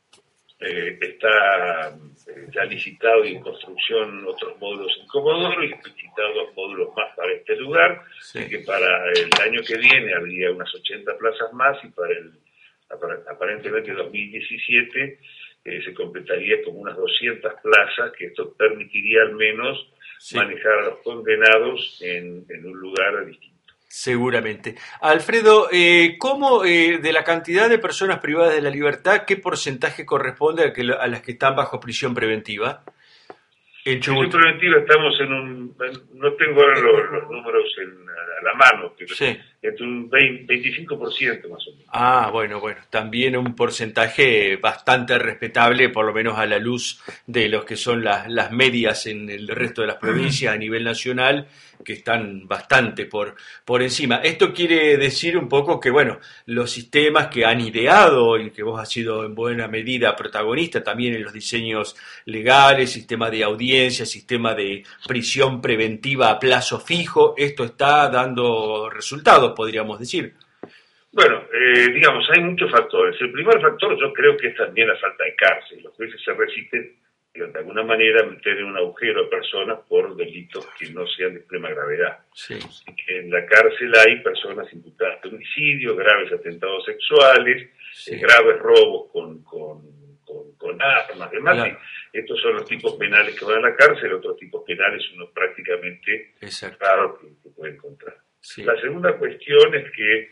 está ya licitado y en construcción otros módulos en Comodoro y licitado 2 módulos más para este lugar, sí. Y que para el año que viene habría unas 80 plazas más y para aparentemente 2017 se completaría como unas 200 plazas, que esto permitiría al menos sí. Manejar a los condenados en un lugar distinto. Seguramente. Alfredo, ¿cómo de la cantidad de personas privadas de la libertad, qué porcentaje corresponde a las que están bajo prisión preventiva? En prisión preventiva estamos no tengo ahora los números a la mano, pero sí. Entre un 25% más o menos. Ah, bueno, también un porcentaje bastante respetable, por lo menos a la luz de los que son las medias en el resto de las provincias a nivel nacional, que están bastante por encima. Esto quiere decir un poco que, bueno, los sistemas que han ideado y que vos has sido en buena medida protagonista también en los diseños legales, sistema de audiencia, sistema de prisión preventiva a plazo fijo, esto está dando resultados, podríamos decir. Bueno, digamos, hay muchos factores. El primer factor yo creo que es también la falta de cárcel. Los jueces se resisten de alguna manera meter en un agujero a personas por delitos que no sean de extrema gravedad. Sí. En la cárcel hay personas imputadas de homicidio, graves atentados sexuales, sí. Graves robos con armas, demás. Claro. Estos son los tipos penales que van a la cárcel, otros tipos penales uno prácticamente raro que puede encontrar. Sí. La segunda cuestión es que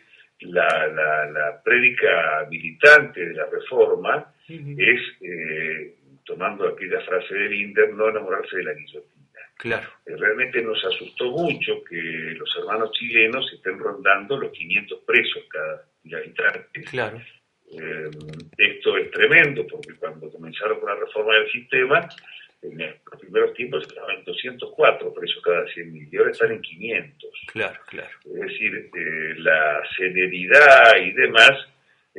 la prédica militante de la reforma es, tomando aquella frase de Linder, no enamorarse de la guillotina. Claro. Realmente nos asustó mucho que los hermanos chilenos estén rondando los 500 presos cada instante. Claro. Esto es tremendo, porque cuando comenzaron con la reforma del sistema, en los primeros tiempos estaban en 204 presos cada 100.000 y ahora están en 500. Claro. Es decir, la celeridad y demás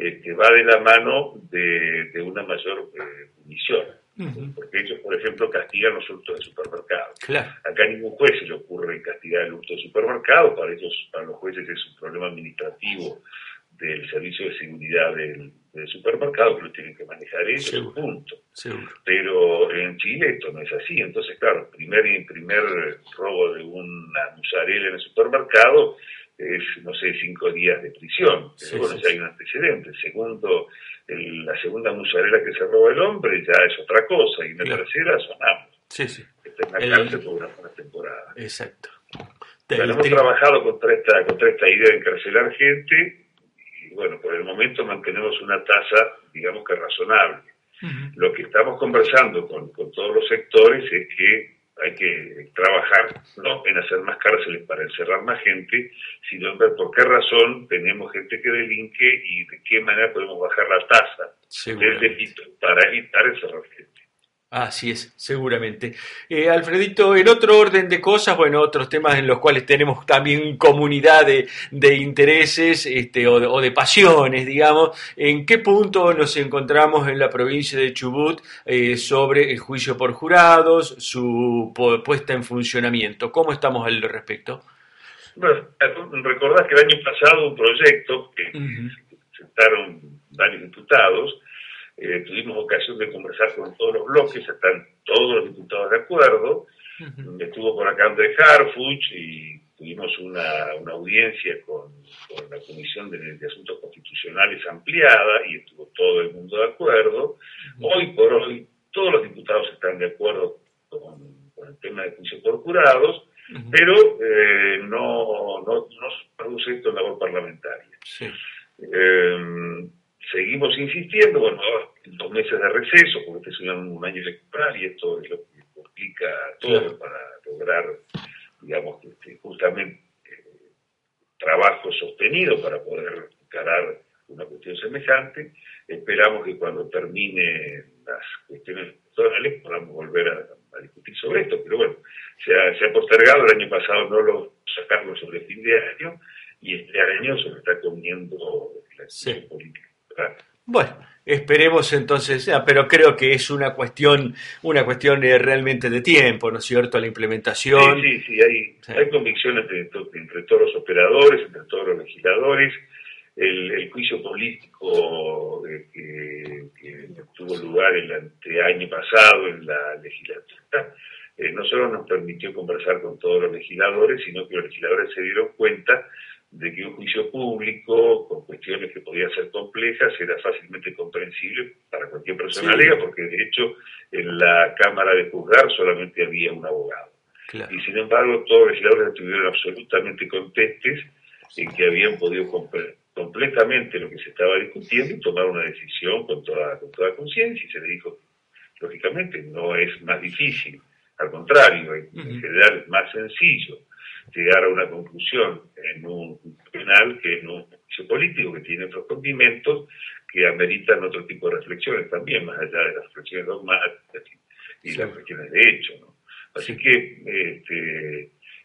va de la mano de una mayor punición. Porque ellos, por ejemplo, castigan los hurtos de supermercados. Claro. Acá a ningún juez se le ocurre castigar el hurto de supermercados. Para los jueces es un problema administrativo del servicio de seguridad del supermercado, que lo tienen que manejar ellos. Seguro. Punto. Seguro. Pero en Chile esto no es así. Entonces, claro, primer robo de una mozzarella en el supermercado es, no sé, 5 días de prisión. Pero bueno, ya hay un antecedente. Segundo, la segunda mozzarella que se roba el hombre ya es otra cosa. Y en la tercera son ambos. Sí, sí. Está en la cárcel por una buena temporada. Exacto. Hemos trabajado contra esta idea de encarcelar gente y, bueno, por el momento mantenemos una tasa, digamos que razonable. Lo que estamos conversando con todos los sectores es que hay que trabajar no en hacer más cárceles para encerrar más gente, sino en ver por qué razón tenemos gente que delinque y de qué manera podemos bajar la tasa del delito para evitar encerrar gente. Así es, seguramente. Alfredito, en otro orden de cosas, bueno, otros temas en los cuales tenemos también comunidad de intereses o de pasiones, digamos, ¿en qué punto nos encontramos en la provincia de Chubut sobre el juicio por jurados, su puesta en funcionamiento? ¿Cómo estamos al respecto? Bueno, recordás que el año pasado un proyecto que presentaron varios diputados, tuvimos ocasión de conversar con todos los bloques, están todos los diputados de acuerdo. Estuvo por acá Andrés Harfuch y tuvimos una audiencia con la Comisión de Asuntos Constitucionales ampliada y estuvo todo el mundo de acuerdo. Hoy por hoy todos los diputados están de acuerdo con el tema de juicio por jurados, pero no se produce esto en labor parlamentaria. Sí. Seguimos insistiendo, bueno, 2 meses de receso, porque este es un año electoral y esto es lo que complica todo para lograr, digamos, justamente trabajo sostenido para poder encarar una cuestión semejante. Esperamos que cuando termine las cuestiones electorales podamos volver a discutir sobre esto, pero bueno, se ha postergado. El año pasado no lo sacamos sobre el fin de año y este año se lo está comiendo la acción política. Bueno, esperemos entonces, pero creo que es una cuestión realmente de tiempo, ¿no es cierto?, la implementación. Sí, hay convicciones entre todos los operadores, entre todos los legisladores. El juicio político que tuvo lugar el año pasado en la legislatura no solo nos permitió conversar con todos los legisladores, sino que los legisladores se dieron cuenta de que un juicio público con cuestiones que podían ser complejas era fácilmente comprensible para cualquier persona alega, porque de hecho en la Cámara de Juzgar solamente había un abogado. Claro. Y sin embargo todos los legisladores estuvieron absolutamente contestes en que habían podido comprender completamente lo que se estaba discutiendo y tomar una decisión con toda conciencia, y se le dijo, lógicamente, no es más difícil, al contrario, en general es más sencillo llegar a una conclusión en un penal que en un juicio político que tiene otros condimentos que ameritan otro tipo de reflexiones también, más allá de las reflexiones dogmáticas y las cuestiones de hecho, ¿no? Así que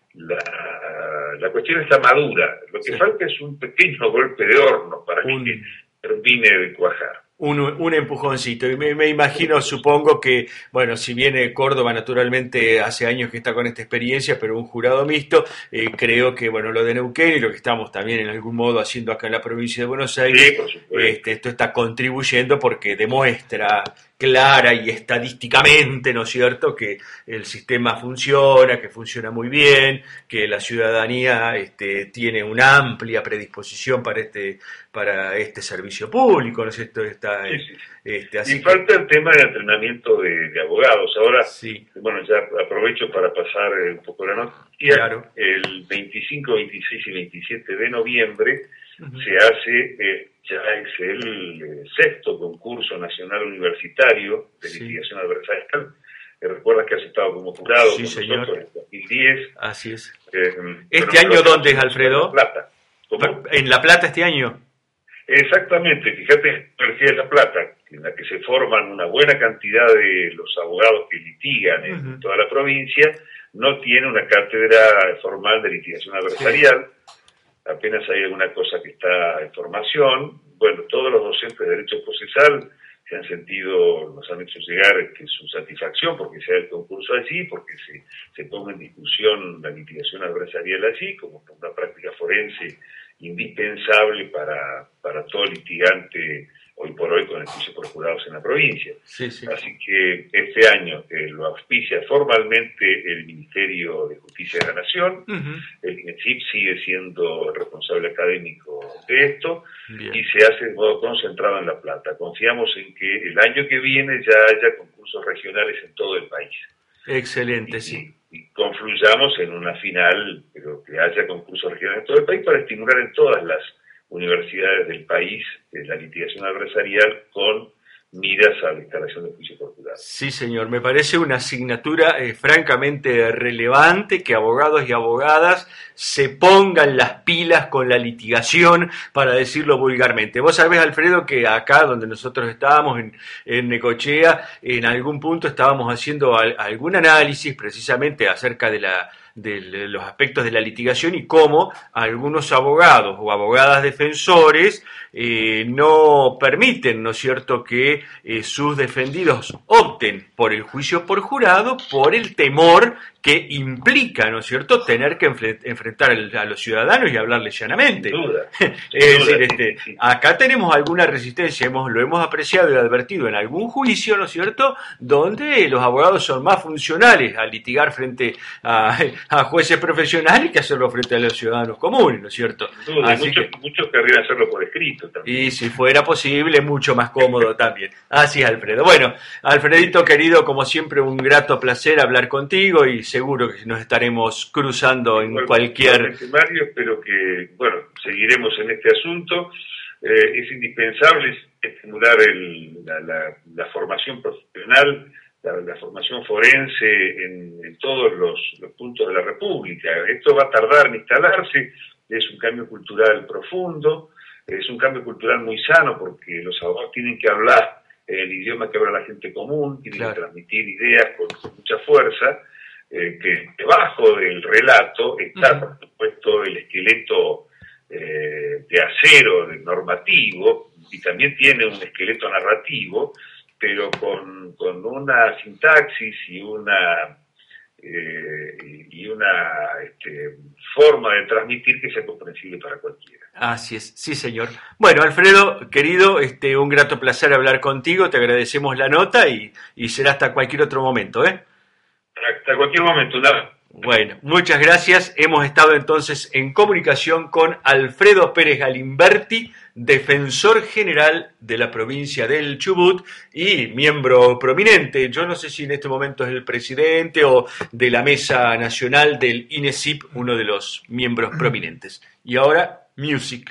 la cuestión está madura. Lo que falta es un pequeño golpe de horno para que termine de cuajar. Un empujoncito. Y me imagino, supongo que, bueno, si viene Córdoba naturalmente hace años que está con esta experiencia, pero un jurado mixto, creo que, bueno, lo de Neuquén y lo que estamos también en algún modo haciendo acá en la provincia de Buenos Aires, esto está contribuyendo porque demuestra clara y estadísticamente, ¿no es cierto?, que el sistema funciona, que funciona muy bien, que la ciudadanía tiene una amplia predisposición para este servicio público, ¿no es cierto? Así y falta el tema del entrenamiento de abogados. Ahora, bueno, ya aprovecho para pasar un poco la noticia. Claro. El 25, 26 y 27 de noviembre se hace, ya es el 6º concurso nacional universitario de litigación adversarial. Recuerdas que has estado como jurado con nosotros en 2010. Así es. ¿Este año dónde es, Alfredo? En La Plata. ¿Cómo? ¿En La Plata este año? Exactamente, fíjate, la Universidad de La Plata, en la que se forman una buena cantidad de los abogados que litigan en toda la provincia, no tiene una cátedra formal de litigación adversarial. Apenas hay alguna cosa que está en formación, bueno, todos los docentes de Derecho Procesal se han sentido, nos han hecho llegar su satisfacción porque se haga el concurso allí, porque se ponga en discusión la litigación adversarial allí, como una práctica forense indispensable para todo litigante hoy por hoy con el juicio por jurados en la provincia. Sí, sí. Así que este año lo auspicia formalmente el Ministerio de Justicia de la Nación. El INESIP sigue siendo el responsable académico de esto. Bien. Y se hace de modo concentrado en La Plata. Confiamos en que el año que viene ya haya concursos regionales en todo el país. Excelente, sí. Y confluyamos en una final, pero que haya concursos regionales en todo el país para estimular en todas las universidades del país la litigación adversarial con miras a la instalación de juicio por jurado. Sí, señor, me parece una asignatura francamente relevante, que abogados y abogadas se pongan las pilas con la litigación, para decirlo vulgarmente. Vos sabés, Alfredo, que acá donde nosotros estábamos, en Necochea, en algún punto estábamos haciendo algún análisis precisamente acerca de los aspectos de la litigación y cómo algunos abogados o abogadas defensores no permiten, ¿no es cierto?, que sus defendidos opten por el juicio por jurado por el temor que implica, ¿no es cierto?, tener que enfrentar a los ciudadanos y hablarles llanamente. Sin duda. Es decir, acá tenemos alguna resistencia, lo hemos apreciado y advertido en algún juicio, ¿no es cierto?, donde los abogados son más funcionales a litigar frente a jueces profesionales que hacerlo frente a los ciudadanos comunes, ¿no es cierto? Sin duda, muchos querrían hacerlo por escrito también. Y si fuera posible, mucho más cómodo también. Así es, Alfredo. Bueno, Alfredito querido, como siempre, un grato placer hablar contigo y seguro que nos estaremos cruzando en cualquier... Mario, espero que, seguiremos en este asunto. Es indispensable estimular la formación profesional, la formación forense en todos los puntos de la República. Esto va a tardar en instalarse, es un cambio cultural profundo, es un cambio cultural muy sano porque los abogados tienen que hablar el idioma que habla la gente común, tienen que transmitir ideas con mucha fuerza, que debajo del relato está, por supuesto, el esqueleto de acero normativo, y también tiene un esqueleto narrativo, pero con una sintaxis y una forma de transmitir que sea comprensible para cualquiera. Así es, sí, señor. Bueno, Alfredo, querido, un grato placer hablar contigo, te agradecemos la nota y será hasta cualquier otro momento, ¿eh? Hasta cualquier momento, nada. Bueno, muchas gracias. Hemos estado entonces en comunicación con Alfredo Pérez Galimberti, defensor general de la provincia del Chubut y miembro prominente. Yo no sé si en este momento es el presidente o de la Mesa Nacional del INESIP, uno de los miembros prominentes. Y ahora, music.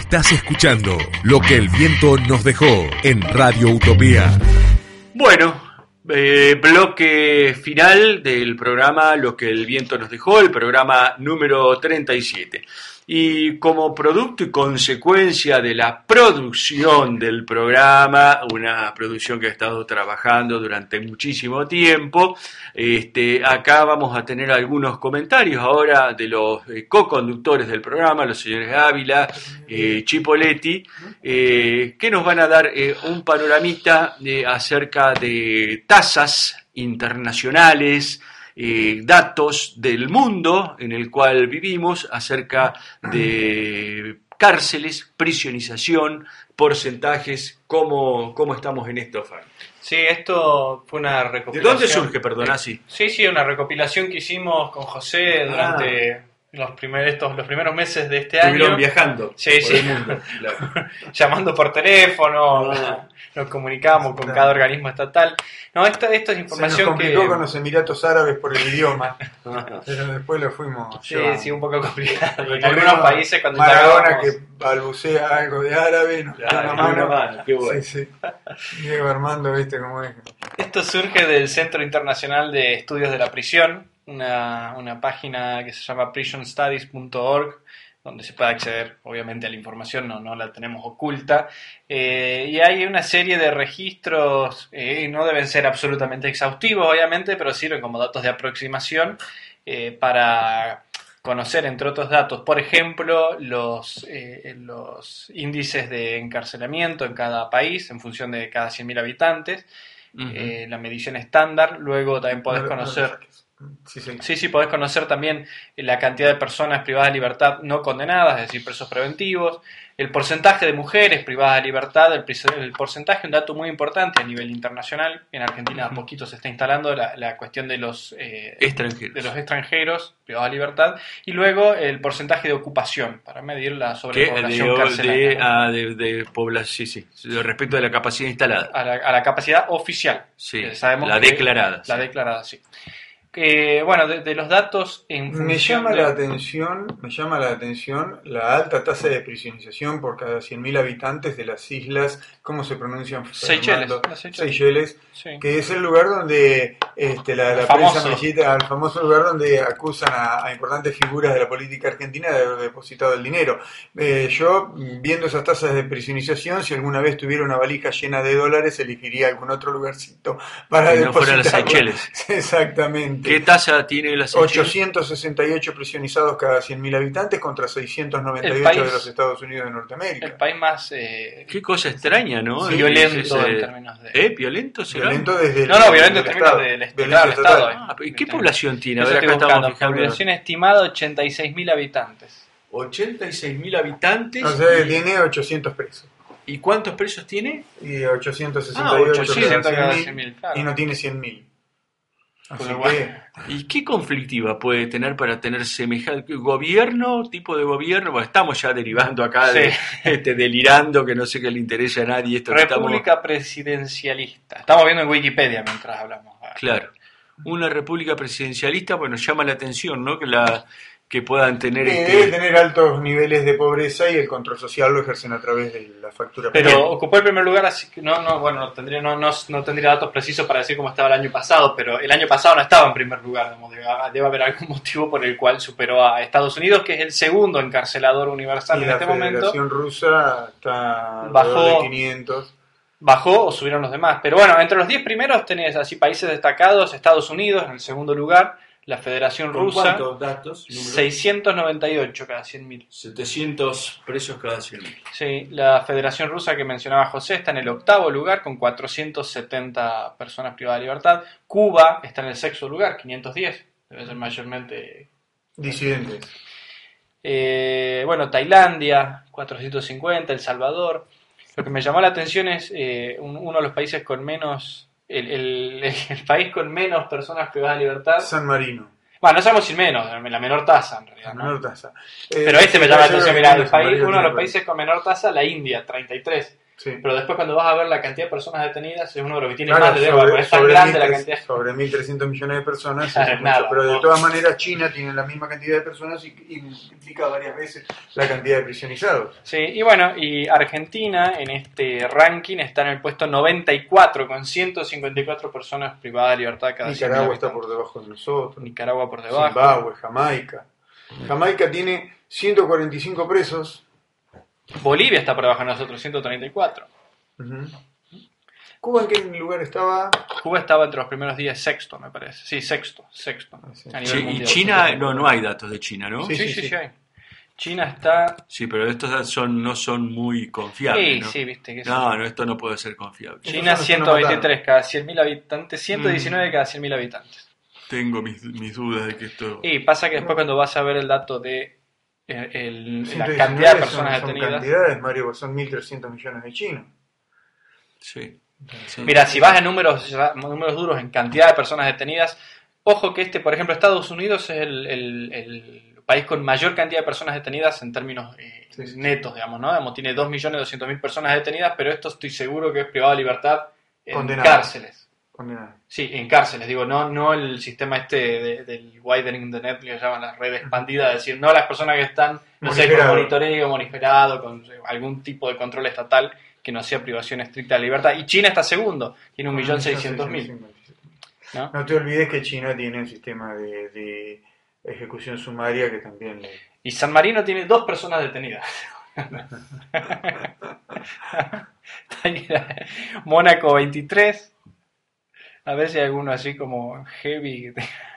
Estás escuchando Lo que el viento nos dejó en Radio Utopía. Bueno, bloque final del programa Lo que el viento nos dejó, el programa número 37. Y como producto y consecuencia de la producción del programa, una producción que ha estado trabajando durante muchísimo tiempo, acá vamos a tener algunos comentarios ahora de los co-conductores del programa, los señores Ávila, Chipoletti, que nos van a dar un panoramita acerca de tasas internacionales, datos del mundo en el cual vivimos acerca de cárceles, prisionización, porcentajes, cómo estamos en esto, Fran. Sí, esto fue una recopilación. ¿De dónde surge, perdona? Sí, una recopilación que hicimos con José durante los primeros meses de este año. Estuvieron viajando por el mundo. Claro. Llamando por teléfono, nos comunicamos con cada organismo estatal. No, esto es información se nos complicó que... con los Emiratos Árabes por el idioma, pero después lo fuimos llevando. Sí, un poco complicado. En algunos países cuando Maradona que balbucea algo de árabe, nos da una mano. Qué bueno. Sí. Diego Armando, viste cómo es. Esto surge del Centro Internacional de Estudios de la Prisión, una página que se llama prisonstudies.org, donde se puede acceder, obviamente, a la información, no la tenemos oculta, y hay una serie de registros, no deben ser absolutamente exhaustivos, obviamente, pero sirven como datos de aproximación para conocer, entre otros datos, por ejemplo, los índices de encarcelamiento en cada país, en función de cada 100.000 habitantes, la medición estándar. Luego también podés conocer... Sí, podés conocer también la cantidad de personas privadas de libertad no condenadas, es decir, presos preventivos, el porcentaje de mujeres privadas de libertad, el porcentaje, un dato muy importante a nivel internacional. En Argentina a poquito se está instalando la cuestión de los extranjeros privados de libertad, y luego el porcentaje de ocupación para medir la sobrepoblación carcelaria. De población, respecto de la capacidad instalada. A la capacidad oficial. Sí, sabemos la declarada. La declarada, sí. De los datos en función me llama la atención la alta tasa de prisionización por cada 100.000 habitantes de las islas, ¿cómo se pronuncian? Seychelles, sí. Que es el lugar donde la prensa mexicana, el famoso lugar donde acusan a importantes figuras de la política argentina de haber depositado el dinero. Yo, viendo esas tasas de prisionización, si alguna vez tuviera una valija llena de dólares, elegiría algún otro lugarcito para depositar. No fuera las Seychelles. Exactamente. ¿Qué tasa tiene la Seychelles? 868 prisionizados cada 100.000 habitantes contra 698 de los Estados Unidos de Norteamérica. El país más... Qué cosa extraña, ¿no? Sí, violento en términos de... ¿Violento será? Violento desde violento en términos del Estado. ¿Y qué población tiene? A ver, acá estamos fijando. Población estimada 86.000 habitantes. 86.000 habitantes. O sea, tiene 800 presos. ¿Y cuántos presos tiene? Y 868 cada 100.000, claro. Y no tiene 100.000. Así ¿Y qué conflictiva puede tener para tener semejante tipo de gobierno? Bueno, estamos ya derivando acá delirando, que no sé qué le interesa a nadie. República presidencialista. Estamos viendo en Wikipedia mientras hablamos. Claro. Una república presidencialista, bueno, llama la atención, ¿no? Que puedan tener... Debe tener altos niveles de pobreza y el control social lo ejercen a través de la factura. Pero ocupó el primer lugar, así que no tendría datos precisos para decir cómo estaba el año pasado, pero el año pasado no estaba en primer lugar. Debe haber algún motivo por el cual superó a Estados Unidos, que es el segundo encarcelador universal en este momento. La Federación Rusa está alrededor de 500. Bajó o subieron los demás. Pero bueno, entre los 10 primeros tenés así países destacados: Estados Unidos en el segundo lugar, la Federación Rusa. ¿Cuántos datos? 698 cada 100.000. 700 presos cada 100.000. Sí, la Federación Rusa que mencionaba José está en el octavo lugar con 470 personas privadas de libertad. Cuba está en el sexto lugar, 510. Debe ser mayormente disidentes. Tailandia, 450, El Salvador. Lo que me llamó la atención es uno de los países con menos... El país con menos personas privadas de libertad. San Marino. Bueno, no sabemos si menos, la menor tasa en realidad. La menor tasa. Pero me llama la atención, mirá, uno de los países con menor tasa, la India, 33. Sí. Pero después cuando vas a ver la cantidad de personas detenidas, es uno de los que tiene más de deuda, porque es tan grande la cantidad. Sobre 1.300 millones de personas, Claro, es nada, mucho, pero de no. todas maneras China tiene la misma cantidad de personas y implica varias veces la cantidad de prisionizados. Sí, y bueno, y Argentina en este ranking está en el puesto 94 con 154 personas privadas de libertad cada 100.000 Nicaragua está habitantes. por debajo de nosotros. Nicaragua por debajo. Zimbabue, Jamaica. Jamaica tiene 145 presos. Bolivia está por debajo de nosotros, 134. Uh-huh. ¿Cuba en qué lugar estaba? Cuba estaba entre los primeros 10, sexto me parece. Sí, sexto. Sí. A nivel Y mundial. China, no hay datos de China, ¿no? Sí hay. China está... Sí, pero estos no son muy confiables, Sí, ¿no? sí, viste. Que No, esto no puede ser confiable. China 123 cada 100.000 habitantes, 119 cada 100.000 habitantes. Tengo mis dudas de que esto... Y pasa que después cuando vas a ver el dato de la 119 cantidad de personas son detenidas... cantidades, Mario, son 1.300 millones de chinos. Sí. Mira, si vas en números duros en cantidad de personas detenidas, ojo que por ejemplo, Estados Unidos es el país con mayor cantidad de personas detenidas en términos netos, digamos, ¿no? Digamos, tiene 2.200.000 personas detenidas, pero esto estoy seguro que es privado de libertad en Condenado. cárceles. Condenado. Sí, en cárceles, digo, no el sistema del widening the net, que llaman la red expandida, es decir, no las personas que están, no sé, con monitoreo, monitorado, con algún tipo de control estatal que no sea privación estricta de libertad. Y China está segundo, tiene 1.600.000. ¿No? No te olvides que China tiene un sistema de ejecución sumaria que también le... Y San Marino tiene 2 personas detenidas. Mónaco 23. A ver si hay alguno así como heavy.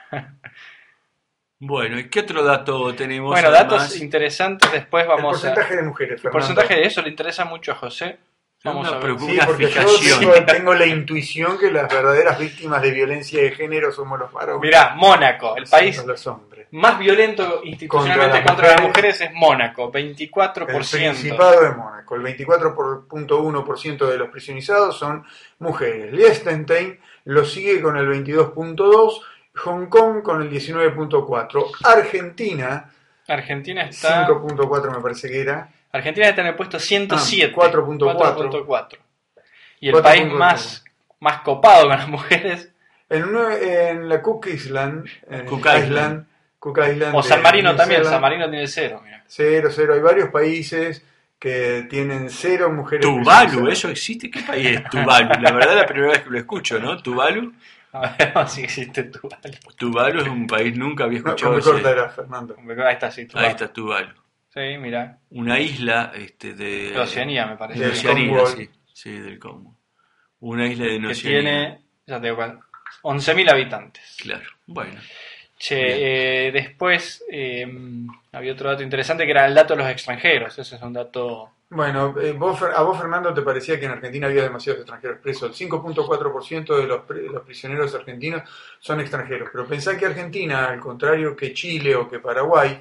Bueno, ¿y qué otro dato tenemos? Bueno, además? datos interesantes. Después vamos el porcentaje de mujeres, El Fernando. porcentaje de eso le interesa mucho a José. Vamos a ver. Sí, porque yo tengo la intuición que las verdaderas víctimas de violencia de género somos los varones. Mirá, Mónaco, el país los hombres. más violento institucionalmente contra las mujeres es Mónaco, 24%. El Principado de Mónaco, el 24.1% de los prisionizados son mujeres. Liechtenstein lo sigue con el 22.2%, Hong Kong con el 19.4%, Argentina está 5.4% me parece que era. Argentina está en el puesto 107, 4.4. Y el país más copado con las mujeres. En la Cook Island, Cook Island o San Marino también, San Marino tiene 0. Mira. 0. Hay varios países que tienen 0 mujeres. Tuvalu, ¿eso existe? ¿Qué país es Tuvalu? La verdad es la primera vez que lo escucho, ¿no? Tuvalu. A ver si existe Tuvalu. Tuvalu es un país, nunca había escuchado. No, me cortará, Fernando. Ahí está, sí, Tuvalu. Ahí está Tuvalu. Sí, mira. Una isla de Oceanía, me parece. De Oceanía, sí, del Congo. Una isla de Oceanía. Que tiene, ya te digo, 11.000 habitantes. Claro, bueno. Después había otro dato interesante que era el dato de los extranjeros. Ese es un dato... Bueno, a vos, Fernando, te parecía que en Argentina había demasiados extranjeros presos. El 5.4% de los prisioneros argentinos son extranjeros. Pero pensá que Argentina, al contrario que Chile o que Paraguay,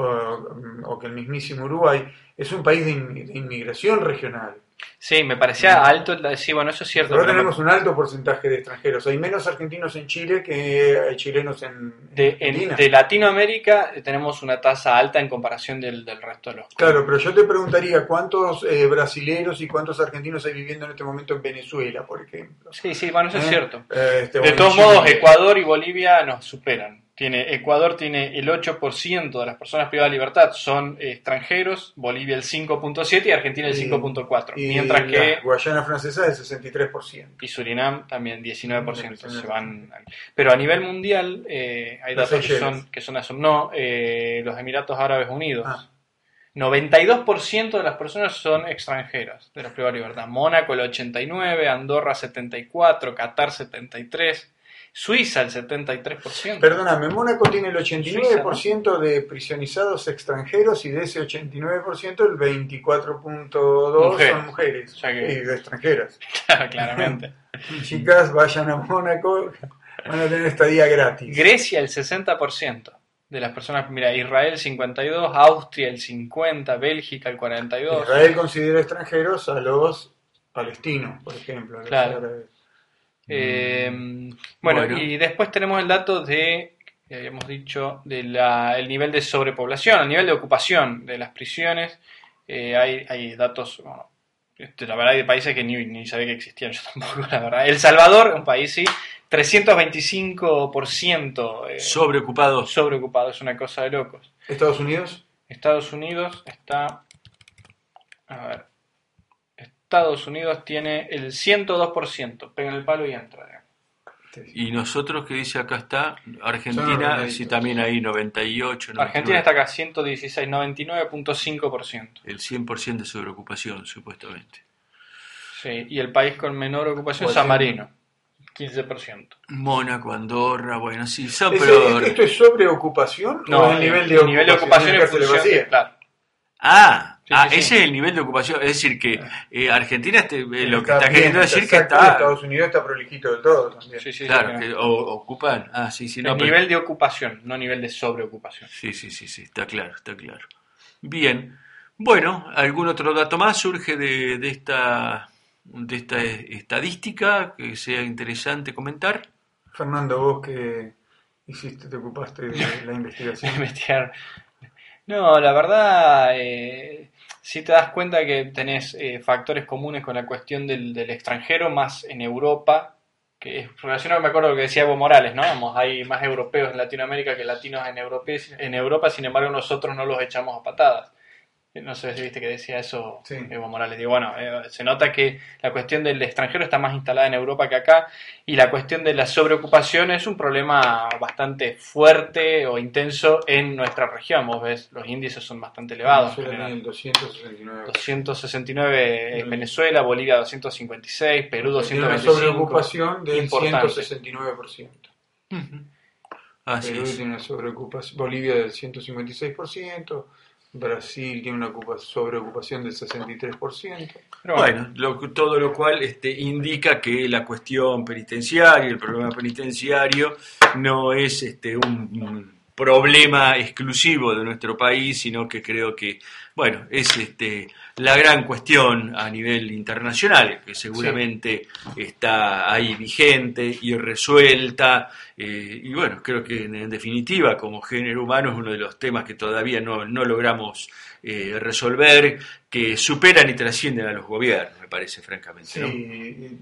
o que el mismísimo Uruguay, es un país de inmigración regional. Sí, me parecía alto. Sí, bueno, eso es cierto. Pero tenemos un alto porcentaje de extranjeros. Hay menos argentinos en Chile que hay chilenos en Argentina. De Latinoamérica tenemos una tasa alta en comparación del resto de los... Claro, pero yo te preguntaría cuántos brasileros y cuántos argentinos hay viviendo en este momento en Venezuela, por ejemplo. Sí, bueno, eso es cierto. De todos modos, Ecuador y Bolivia nos superan. Ecuador tiene el 8% de las personas privadas de libertad son extranjeros, Bolivia el 5.7% y Argentina el 5.4%. Mientras que Guayana Francesa el 63%. Y Surinam también 19%. Se van. Pero a nivel mundial hay datos que son eso. No, los Emiratos Árabes Unidos. 92% de las personas son extranjeras de las privadas de libertad. Mónaco el 89%, Andorra 74%, Qatar 73%. Suiza el 73%. Perdóname, Mónaco tiene el 89% de prisionizados extranjeros y de ese 89% el 24.2% son mujeres y de extranjeras. Claro, claramente. Chicas, vayan a Mónaco, van a tener estadía gratis. Grecia el 60% de las personas, mira, Israel 52%, Austria el 50%, Bélgica el 42%. Israel considera extranjeros a los palestinos, por ejemplo. A los árabes. Bueno, y después tenemos el dato de, habíamos dicho, el nivel de sobrepoblación, el nivel de ocupación de las prisiones. Hay datos La verdad hay de países que ni sabía que existían, yo tampoco, la verdad. El Salvador, un país, sí, 325% sobreocupado, es una cosa de locos. ¿Estados Unidos? Estados Unidos está... A ver... Estados Unidos tiene el 102%, pega el palo y entra. Y nosotros, que dice acá está, Argentina, sí, también ahí 98, 99. Argentina está acá 116, 99.5%. El 100% de sobreocupación, supuestamente. Sí, y el país con menor ocupación es San Marino, 15%. Mónaco, Andorra, bueno, sí, son, pero... ¿Esto es sobreocupación? No, ¿o el nivel de ocupación en función de, claro. Sí. Ese es el nivel de ocupación. Es decir, que Argentina lo que está queriendo decir que está... Estados Unidos está prolijito del todo también. Sí, claro, que ocupan... El nivel de ocupación, no nivel de sobreocupación. Sí, está claro. Bien. Bueno, ¿algún otro dato más surge de esta estadística que sea interesante comentar? Fernando, vos que te ocupaste de la investigación. Investigar. No, la verdad, si te das cuenta que tenés factores comunes con la cuestión del extranjero, más en Europa, que es relacionado, me acuerdo lo que decía Evo Morales, ¿no? Hay más europeos en Latinoamérica que latinos en Europa, sin embargo nosotros no los echamos a patadas. No sé si viste que decía eso, sí. Evo Morales. Digo, bueno, se nota que la cuestión del extranjero está más instalada en Europa que acá, y la cuestión de la sobreocupación es un problema bastante fuerte o intenso en nuestra región. Vos ves, los índices son bastante elevados. Venezuela tiene el 269. 269 en Venezuela, Bolivia 256, Perú 225. Tiene una sobreocupación del 169%. Perú tiene una sobreocupación, Bolivia del 156%. Brasil tiene una sobreocupación del 63%. Bueno, todo lo cual indica que la cuestión penitenciaria, el problema penitenciario, no es un problema exclusivo de nuestro país, sino que creo que, bueno, es la gran cuestión a nivel internacional, que seguramente está ahí vigente y resuelta, y bueno, creo que en definitiva, como género humano, es uno de los temas que todavía no logramos resolver, que superan y trascienden a los gobiernos, me parece, francamente, ¿no? Sí,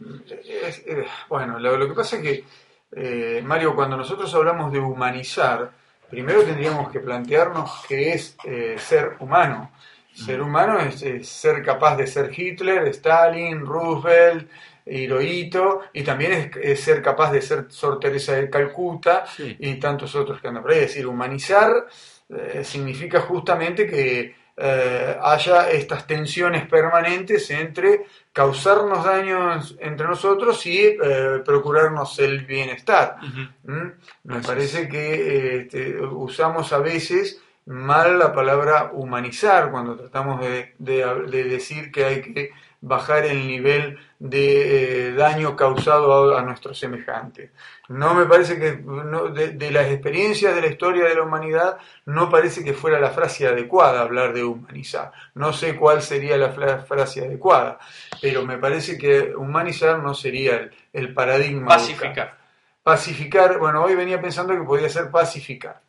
bueno, lo que pasa es que, Mario, cuando nosotros hablamos de humanizar, primero tendríamos que plantearnos qué es ser humano. Ser humano es ser capaz de ser Hitler, Stalin, Roosevelt, Hirohito, y también es ser capaz de ser Sor Teresa de Calcuta, sí, y tantos otros que andan por ahí. Es decir, humanizar significa justamente que haya estas tensiones permanentes entre causarnos daños entre nosotros y procurarnos el bienestar. Me parece que usamos a veces mal la palabra humanizar cuando tratamos de decir que hay que bajar el nivel de daño causado a nuestros semejantes. No me parece que, de las experiencias de la historia de la humanidad, no parece que fuera la frase adecuada hablar de humanizar. No sé cuál sería la frase adecuada, pero me parece que humanizar no sería el paradigma. Pacificar, bueno, hoy venía pensando que podía ser pacificar.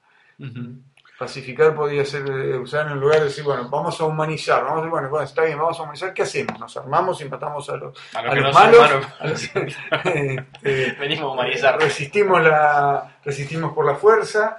Pacificar podría ser usar en lugar de decir, bueno, vamos a humanizar, vamos a decir, bueno, está bien, vamos a humanizar, ¿qué hacemos? ¿Nos armamos y matamos a los malos? Venimos a humanizar. Resistimos por la fuerza,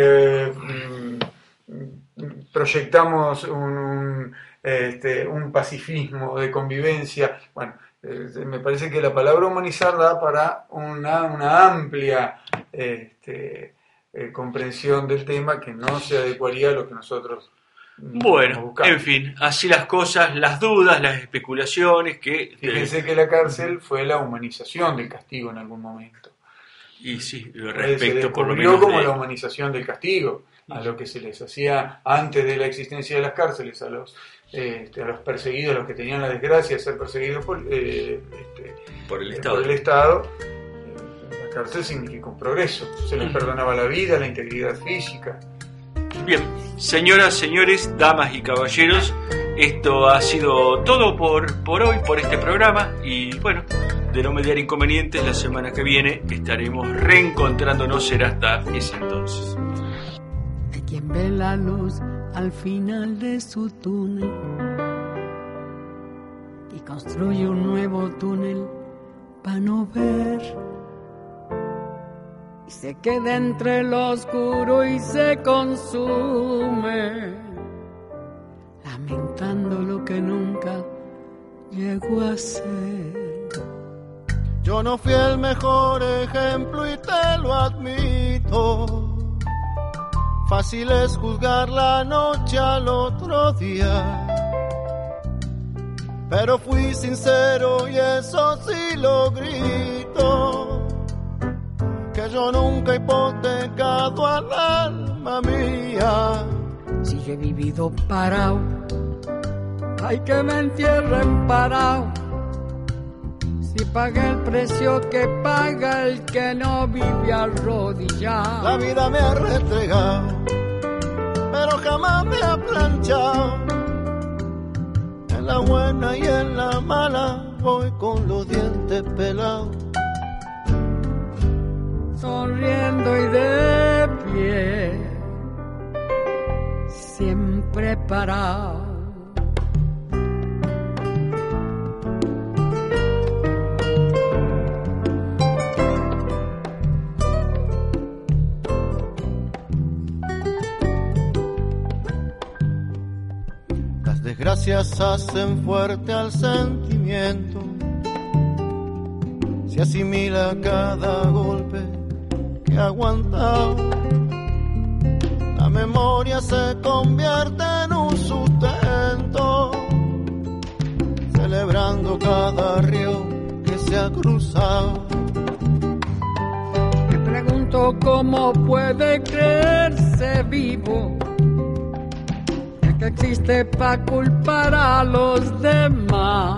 proyectamos un pacifismo de convivencia. Bueno, me parece que la palabra humanizar da para una amplia comprensión del tema que no se adecuaría a lo que nosotros buscamos. En fin, así las cosas, las dudas, las especulaciones que... Fíjense que la cárcel fue la humanización del castigo en algún momento. Y sí, respecto por lo menos como la humanización del castigo, a lo que se les hacía antes de la existencia de las cárceles, a los perseguidos, a los que tenían la desgracia de ser perseguidos por el Estado. La cárcel significa un progreso, se les perdonaba la vida, la integridad física. Bien, señoras, señores, damas y caballeros, esto ha sido todo por hoy, por este programa, y bueno, de no mediar inconvenientes, la semana que viene estaremos reencontrándonos, será hasta ese entonces. De quien ve la luz al final de su túnel, y construye un nuevo túnel para no ver. Y se queda entre lo oscuro y se consume, lamentando lo que nunca llegó a ser. Yo no fui el mejor ejemplo y te lo admito. Fácil es juzgar la noche al otro día, pero fui sincero y eso sí lo grito, que yo nunca he hipotecado al alma mía. Si yo he vivido parado, hay que me entierren parado. Si pagué el precio que paga el que no vive arrodillado. La vida me ha restregado, pero jamás me ha planchado. En la buena y en la mala voy con los dientes pelados, sonriendo y de pie, siempre parado. Desgracias hacen fuerte al sentimiento, se asimila cada golpe que ha aguantado. La memoria se convierte en un sustento, celebrando cada río que se ha cruzado. Me pregunto cómo puede creerse vivo, que existe pa' culpar a los demás,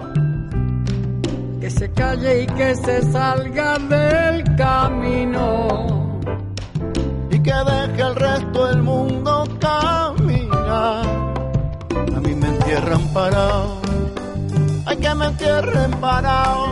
que se calle y que se salga del camino y que deje al resto del mundo caminar. A mí me entierran parado, hay que me entierren parado,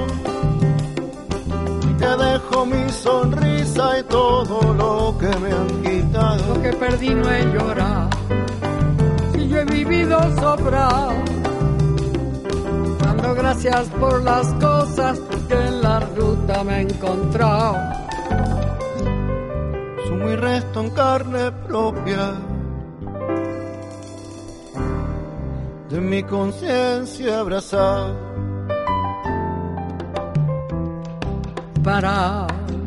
y que dejo mi sonrisa y todo lo que me han quitado. Lo que perdí no he llorado, yo he vivido sobrado, dando gracias por las cosas que en la ruta me he encontrado. Sumo y resto en carne propia de mi conciencia abrazado, parado,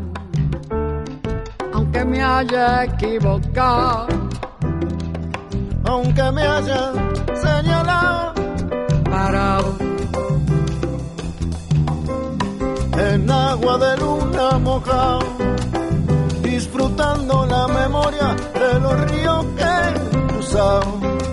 aunque me haya equivocado, aunque me hayan señalado, parado en agua de luna mojado, disfrutando la memoria de los ríos que he cruzado.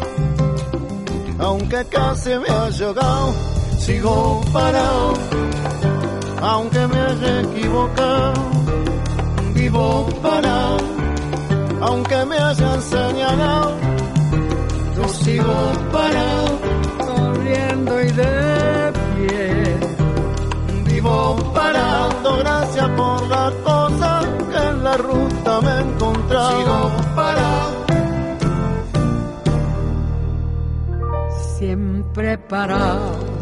Aunque casi me haya ahogado, sigo parado, aunque me haya equivocado, vivo parado, aunque me hayan señalado, yo sigo parado, sonriendo y de pie, vivo parado, gracias por las cosas que en la ruta me he encontrado. Sigo parado, siempre parado.